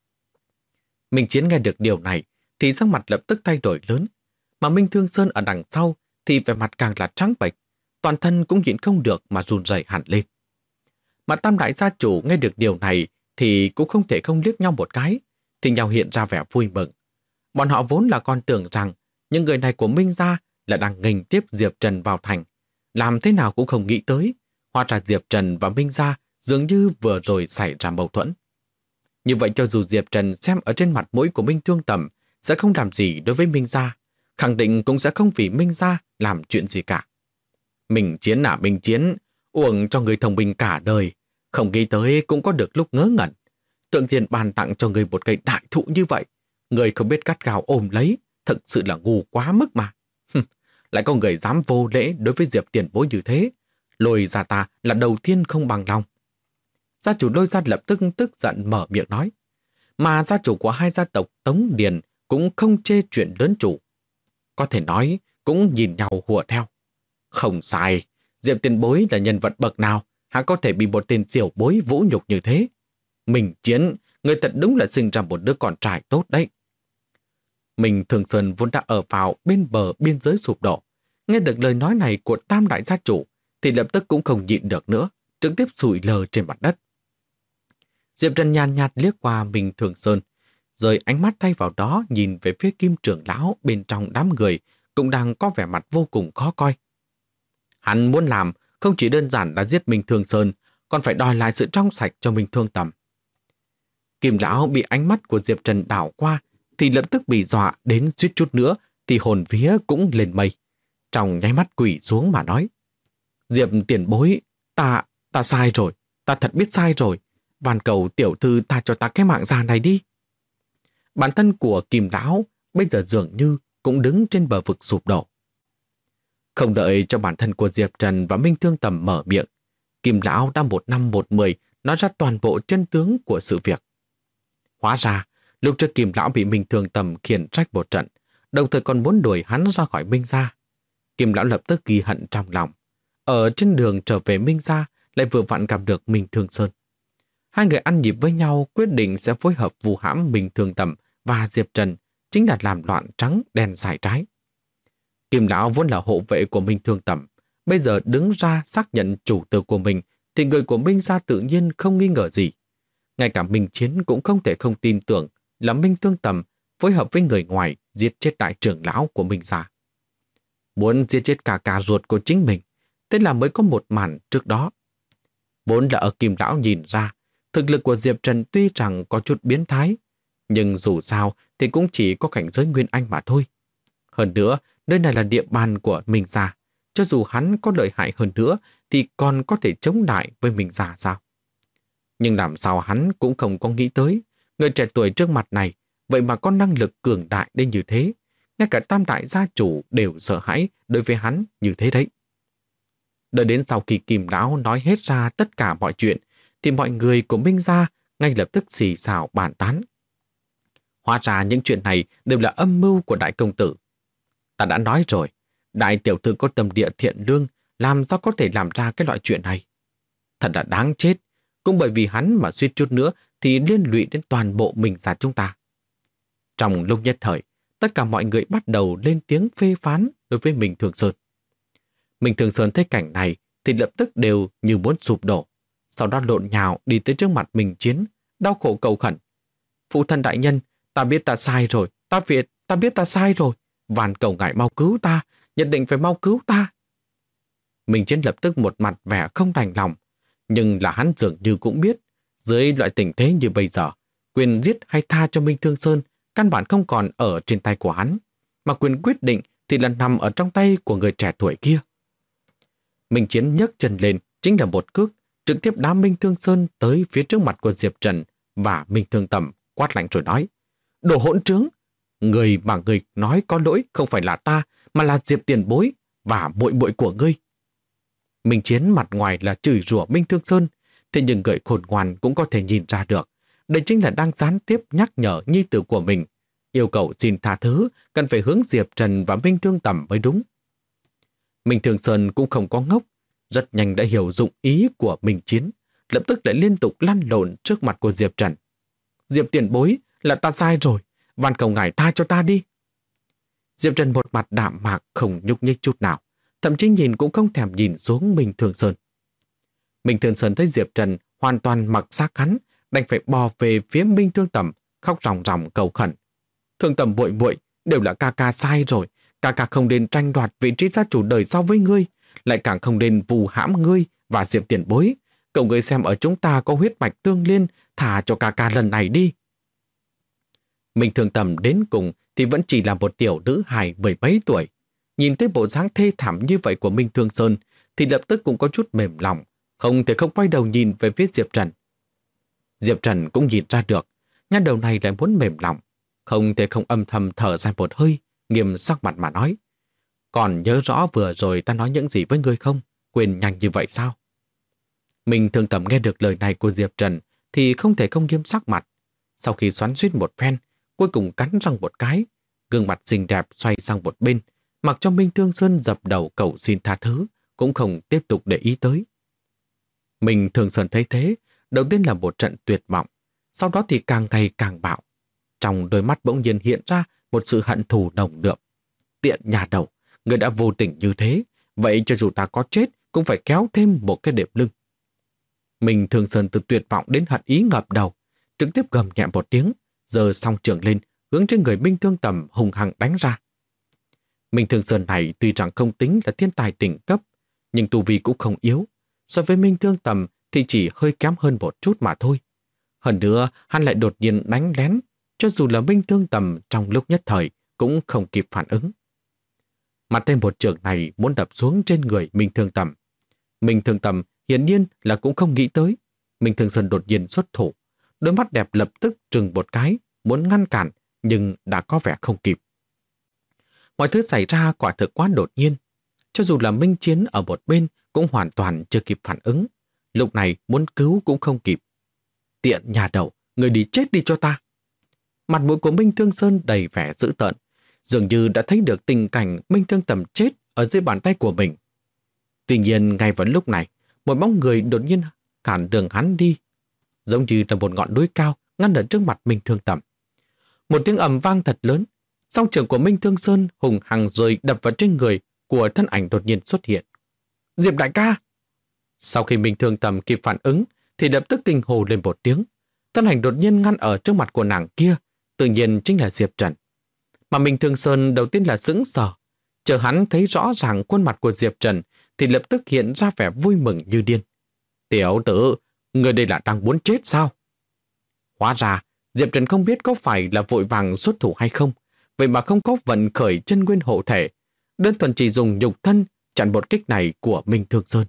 Minh Chiến nghe được điều này, thì sắc mặt lập tức thay đổi lớn. Mà Minh Thương Sơn ở đằng sau, thì vẻ mặt càng là trắng bệch, toàn thân cũng nhịn không được mà run rẩy hẳn lên. Mà Tam đại gia chủ nghe được điều này, thì cũng không thể không liếc nhau một cái, thì nhau hiện ra vẻ vui mừng. Bọn họ vốn là còn tưởng rằng những người này của Minh gia là đang nghênh tiếp Diệp Trần vào thành. Làm thế nào cũng không nghĩ tới, hóa ra Diệp Trần và Minh gia dường như vừa rồi xảy ra mâu thuẫn. Như vậy cho dù Diệp Trần xem ở trên mặt mũi của Minh Thương Tẩm sẽ không làm gì đối với Minh gia, khẳng định cũng sẽ không vì Minh gia làm chuyện gì cả. Minh Chiến à Minh Chiến, uổng cho người thông minh cả đời, không nghĩ tới cũng có được lúc ngớ ngẩn. Tượng Thiên ban tặng cho người một cây đại thụ như vậy, người không biết gắt gao ôm lấy, thật sự là ngu quá mức mà. Lại có người dám vô lễ đối với Diệp tiền bối như thế, Lôi Gia ta là đầu tiên không bằng lòng. Gia chủ Lôi Gia lập tức tức giận mở miệng nói. Mà gia chủ của hai gia tộc Tống Điền cũng không chê chuyện lớn chủ. Có thể nói cũng nhìn nhau hùa theo. Không sai, Diệp tiền bối là nhân vật bậc nào, hắn có thể bị một tên tiểu bối vũ nhục như thế. Minh Chiến, người thật đúng là sinh ra một đứa con trai tốt đấy. Mình Thường Sơn vốn đã ở vào bên bờ biên giới sụp đổ. Nghe được lời nói này của Tam đại gia chủ thì lập tức cũng không nhịn được nữa, trực tiếp sủi lơ trên mặt đất. Diệp Trần nhàn nhạt liếc qua Minh Thường Sơn, rồi ánh mắt thay vào đó nhìn về phía Kim trưởng lão bên trong đám người cũng đang có vẻ mặt vô cùng khó coi. Hắn muốn làm không chỉ đơn giản là giết Minh Thường Sơn, còn phải đòi lại sự trong sạch cho Minh Thương Tẩm. Kim lão bị ánh mắt của Diệp Trần đảo qua thì lập tức bị dọa đến suýt chút nữa thì hồn vía cũng lên mây. Trong nháy mắt quỳ xuống mà nói. Diệp tiền bối, ta sai rồi, ta thật biết sai rồi. Van cầu tiểu thư tha cho ta cái mạng già này đi. Bản thân của Kim lão bây giờ dường như cũng đứng trên bờ vực sụp đổ. Không đợi cho bản thân của Diệp Trần và Minh Thương Tầm mở miệng, Kim lão đã một năm một mười nói ra toàn bộ chân tướng của sự việc. Hóa ra, lúc trước Kim lão bị Minh Thương Tầm khiển trách một trận, đồng thời còn muốn đuổi hắn ra khỏi Minh gia. Kim lão lập tức ghi hận trong lòng. Ở trên đường trở về Minh gia lại vừa vặn gặp được Minh Thương Sơn. Hai người ăn nhịp với nhau quyết định sẽ phối hợp vu hãm Minh Thương Tầm và Diệp Trần, chính là làm loạn trắng đen sai trái. Kim lão vốn là hộ vệ của Minh Thương Tầm, bây giờ đứng ra xác nhận chủ tử của mình thì người của Minh gia tự nhiên không nghi ngờ gì. Ngay cả Minh Chiến cũng không thể không tin tưởng là Minh Thương Tầm phối hợp với người ngoài giết chết đại trưởng lão của Minh gia. Muốn giết chết cả ruột của chính mình, thế là mới có một màn trước đó. Vốn là ở Kim lão nhìn ra, thực lực của Diệp Trần tuy rằng có chút biến thái, nhưng dù sao thì cũng chỉ có cảnh giới Nguyên Anh mà thôi. Hơn nữa, nơi này là địa bàn của Minh gia, cho dù hắn có lợi hại hơn nữa thì còn có thể chống lại với Minh gia sao? Nhưng làm sao hắn cũng không có nghĩ tới, người trẻ tuổi trước mặt này vậy mà có năng lực cường đại đến như thế. Ngay cả Tam đại gia chủ đều sợ hãi đối với hắn như thế đấy. Đợi đến sau khi Kim lão nói hết ra tất cả mọi chuyện, thì mọi người của Minh gia ngay lập tức xì xào bàn tán. Hóa ra những chuyện này đều là âm mưu của đại công tử. Ta đã nói rồi, đại tiểu thư có tâm địa thiện lương, làm sao có thể làm ra cái loại chuyện này. Thật là đáng chết, cũng bởi vì hắn mà suýt chút nữa thì liên lụy đến toàn bộ Minh gia chúng ta. Trong lúc nhất thời, tất cả mọi người bắt đầu lên tiếng phê phán đối với Minh Thường Sơn. Minh Thường Sơn thấy cảnh này thì lập tức đều như muốn sụp đổ. Sau đó lộn nhào đi tới trước mặt Minh Chiến, đau khổ cầu khẩn. Phụ thân đại nhân, ta biết ta sai rồi, ta biết ta sai rồi. Van cầu ngài mau cứu ta, nhất định phải mau cứu ta. Minh Chiến lập tức một mặt vẻ không đành lòng, nhưng là hắn dường như cũng biết, dưới loại tình thế như bây giờ, quyền giết hay tha cho Minh Thương Sơn căn bản không còn ở trên tay của hắn, mà quyền quyết định thì là nằm ở trong tay của người trẻ tuổi kia. Minh Chiến nhấc chân lên, chính là một cước, trực tiếp đá Minh Thương Sơn tới phía trước mặt của Diệp Trần và Minh Thương Tầm, quát lạnh rồi nói: Đồ hỗn trướng! Người mà người nói có lỗi không phải là ta, mà là Diệp tiền bối và muội muội của ngươi. Minh Chiến mặt ngoài là chửi rủa Minh Thương Sơn, Thế nhưng người khôn ngoan cũng có thể nhìn ra được, đây chính là đang gián tiếp nhắc nhở nhi tử của mình, yêu cầu xin tha thứ, cần phải hướng Diệp Trần và Minh Thương Tầm mới đúng. Minh Thương Sơn cũng không có ngốc, rất nhanh đã hiểu dụng ý của Minh Chiến, lập tức lại liên tục lăn lộn trước mặt của Diệp Trần. Diệp tiền bối, là ta sai rồi, van cầu ngài tha cho ta đi. Diệp Trần một mặt đạm mạc không nhúc nhích chút nào, thậm chí nhìn cũng không thèm nhìn xuống Minh Thương Sơn. Minh Thương Sơn thấy Diệp Trần hoàn toàn mặc xác hắn, đành phải bò về phía Minh Thương Tầm, khóc ròng ròng cầu khẩn. Thương Tầm muội muội, đều là ca ca sai rồi, ca ca không nên tranh đoạt vị trí gia chủ đời sau với ngươi, lại càng không nên vù hãm ngươi và Diệp tiền bối. Cậu ngươi xem ở chúng ta có huyết mạch tương liên, thả cho ca ca lần này đi. Minh Thương Tầm đến cùng thì vẫn chỉ là một tiểu nữ hài 10 mấy tuổi. Nhìn thấy bộ dáng thê thảm như vậy của Minh Thương Sơn thì lập tức cũng có chút mềm lòng, không thể không quay đầu nhìn về phía Diệp Trần. Diệp Trần cũng nhìn ra được, nha đầu này lại muốn mềm lòng, không thể không âm thầm thở dài một hơi, nghiêm sắc mặt mà nói. Còn nhớ rõ vừa rồi ta nói những gì với ngươi không? Quên nhanh như vậy sao? Minh Thương Tầm nghe được lời này của Diệp Trần thì không thể không nghiêm sắc mặt. Sau khi xoắn xuýt một phen, cuối cùng cắn răng một cái, gương mặt xinh đẹp xoay sang một bên, mặc cho Minh Thương Sơn dập đầu cầu xin tha thứ, cũng không tiếp tục để ý tới. Minh Thương Sơn thấy thế, đầu tiên là một trận tuyệt vọng, sau đó thì càng ngày càng bạo. Trong đôi mắt bỗng nhiên hiện ra một sự hận thù nồng đượm. Tiện nhà đầu, người đã vô tình như thế, vậy cho dù ta có chết cũng phải kéo thêm một cái đệm lưng. Minh Thương Sơn từ tuyệt vọng đến hận ý ngập đầu, trực tiếp gầm nhẹ một tiếng, giơ song trường lên, hướng trên người Minh Thương Tầm hùng hăng đánh ra. Minh Thương Sơn này tuy rằng không tính là thiên tài đỉnh cấp, nhưng tu vi cũng không yếu. So với Minh Thương Tầm thì chỉ hơi kém hơn một chút mà thôi. Hơn nữa, hắn lại đột nhiên đánh lén, cho dù là Minh Thương Tầm trong lúc nhất thời cũng không kịp phản ứng. Mặt thêm một trường này muốn đập xuống trên người Minh Thương Tầm. Minh Thương Tầm hiển nhiên là cũng không nghĩ tới. Minh Thương Sơn đột nhiên xuất thủ, đôi mắt đẹp lập tức trừng một cái, muốn ngăn cản, nhưng đã có vẻ không kịp. Mọi thứ xảy ra quả thực quá đột nhiên. Cho dù là Minh Chiến ở một bên cũng hoàn toàn chưa kịp phản ứng. Lúc này muốn cứu cũng không kịp. Tiện nhà đầu, người đi chết đi cho ta. Mặt mũi của Minh Thương Sơn đầy vẻ dữ tợn, dường như đã thấy được tình cảnh Minh Thương Tầm chết ở dưới bàn tay của mình. Tuy nhiên, ngay vào lúc này, một bóng người đột nhiên cản đường hắn đi, giống như là một ngọn núi cao ngăn ở trước mặt Minh Thương Tầm. Một tiếng ầm vang thật lớn, song trường của Minh Thương Sơn hùng hăng rơi đập vào trên người của thân ảnh đột nhiên xuất hiện. Diệp đại ca! Sau khi Minh Thương Tầm kịp phản ứng thì lập tức kinh hồ lên một tiếng. Thân ảnh đột nhiên ngăn ở trước mặt của nàng kia, tự nhiên chính là Diệp Trần. Mà Minh Thương Sơn đầu tiên là sững sờ, chờ hắn thấy rõ ràng khuôn mặt của Diệp Trần thì lập tức hiện ra vẻ vui mừng như điên. Tiểu tử, người đây là đang muốn chết sao? Hóa ra, Diệp Trần không biết có phải là vội vàng xuất thủ hay không, vậy mà không có vận khởi chân nguyên hộ thể, đơn thuần chỉ dùng nhục thân chặn một kích này của Minh Thương Sơn.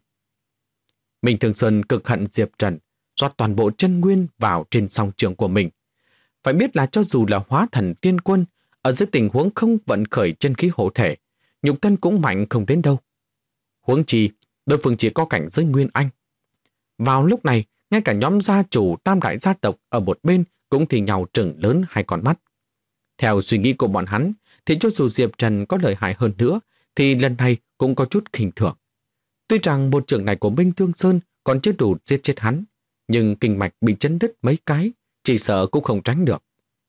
Minh Thương Sơn cực hận Diệp Trần, rót toàn bộ chân nguyên vào trên song trường của mình. Phải biết là cho dù là hóa thần tiên quân, ở dưới tình huống không vận khởi chân khí hộ thể, nhục thân cũng mạnh không đến đâu. Huống chi, đối phương chỉ có cảnh giới Nguyên Anh. Vào lúc này, ngay cả nhóm gia chủ tam đại gia tộc ở một bên cũng thì nhau trừng lớn hai con mắt. Theo suy nghĩ của bọn hắn, thì cho dù Diệp Trần có lợi hại hơn nữa, thì lần này cũng có chút khinh thường. Tuy rằng một trường này của Minh Thương Sơn còn chưa đủ giết chết hắn, nhưng kinh mạch bị chấn đứt mấy cái, chỉ sợ cũng không tránh được.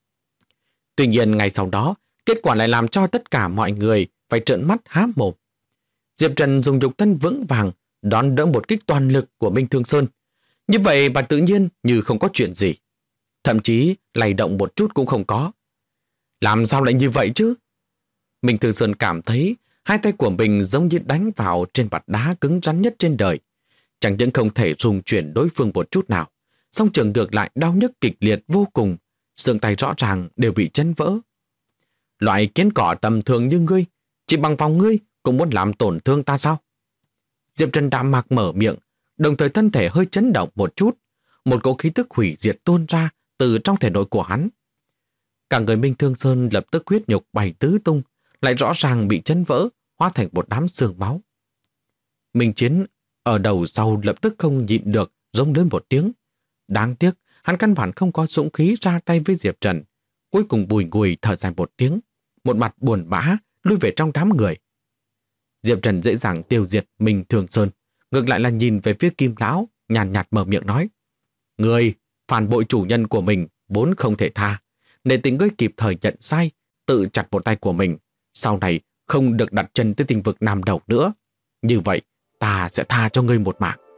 Tuy nhiên ngày sau đó, kết quả lại làm cho tất cả mọi người phải trợn mắt há mồm. Diệp Trần dùng nhục thân vững vàng đón đỡ một kích toàn lực của Minh Thương Sơn. Như vậy bà tự nhiên như không có chuyện gì. Thậm chí lay động một chút cũng không có. Làm sao lại như vậy chứ? Minh Thương Sơn cảm thấy hai tay của mình giống như đánh vào trên mặt đá cứng rắn nhất trên đời. Chẳng những không thể dùng chuyển đối phương một chút nào, song trường ngược lại đau nhức kịch liệt vô cùng, xương tay rõ ràng đều bị chấn vỡ. Loại kiến cỏ tầm thường như ngươi, chỉ bằng vòng ngươi cũng muốn làm tổn thương ta sao? Diệp Trần đạm mạc mở miệng, đồng thời thân thể hơi chấn động một chút, một cỗ khí tức hủy diệt tuôn ra từ trong thể nội của hắn. Cả người Minh Thương Sơn lập tức huyết nhục bay tứ tung, lại rõ ràng bị chấn vỡ, hóa thành một đám xương máu. Minh Chiến ở đầu sau lập tức không nhịn được, rống lớn một tiếng. Đáng tiếc, hắn căn bản không có dũng khí ra tay với Diệp Trần. Cuối cùng bùi ngùi thở dài một tiếng, một mặt buồn bã lui về trong đám người. Diệp Trần dễ dàng tiêu diệt Minh Thường Sơn, ngược lại là nhìn về phía Kim Lão, nhàn nhạt mở miệng nói: Người phản bội chủ nhân của mình vốn không thể tha, để tình ngươi kịp thời nhận sai, tự chặt một tay của mình, sau này không được đặt chân tới tinh vực Nam Đầu nữa. Như vậy, ta sẽ tha cho ngươi một mạng.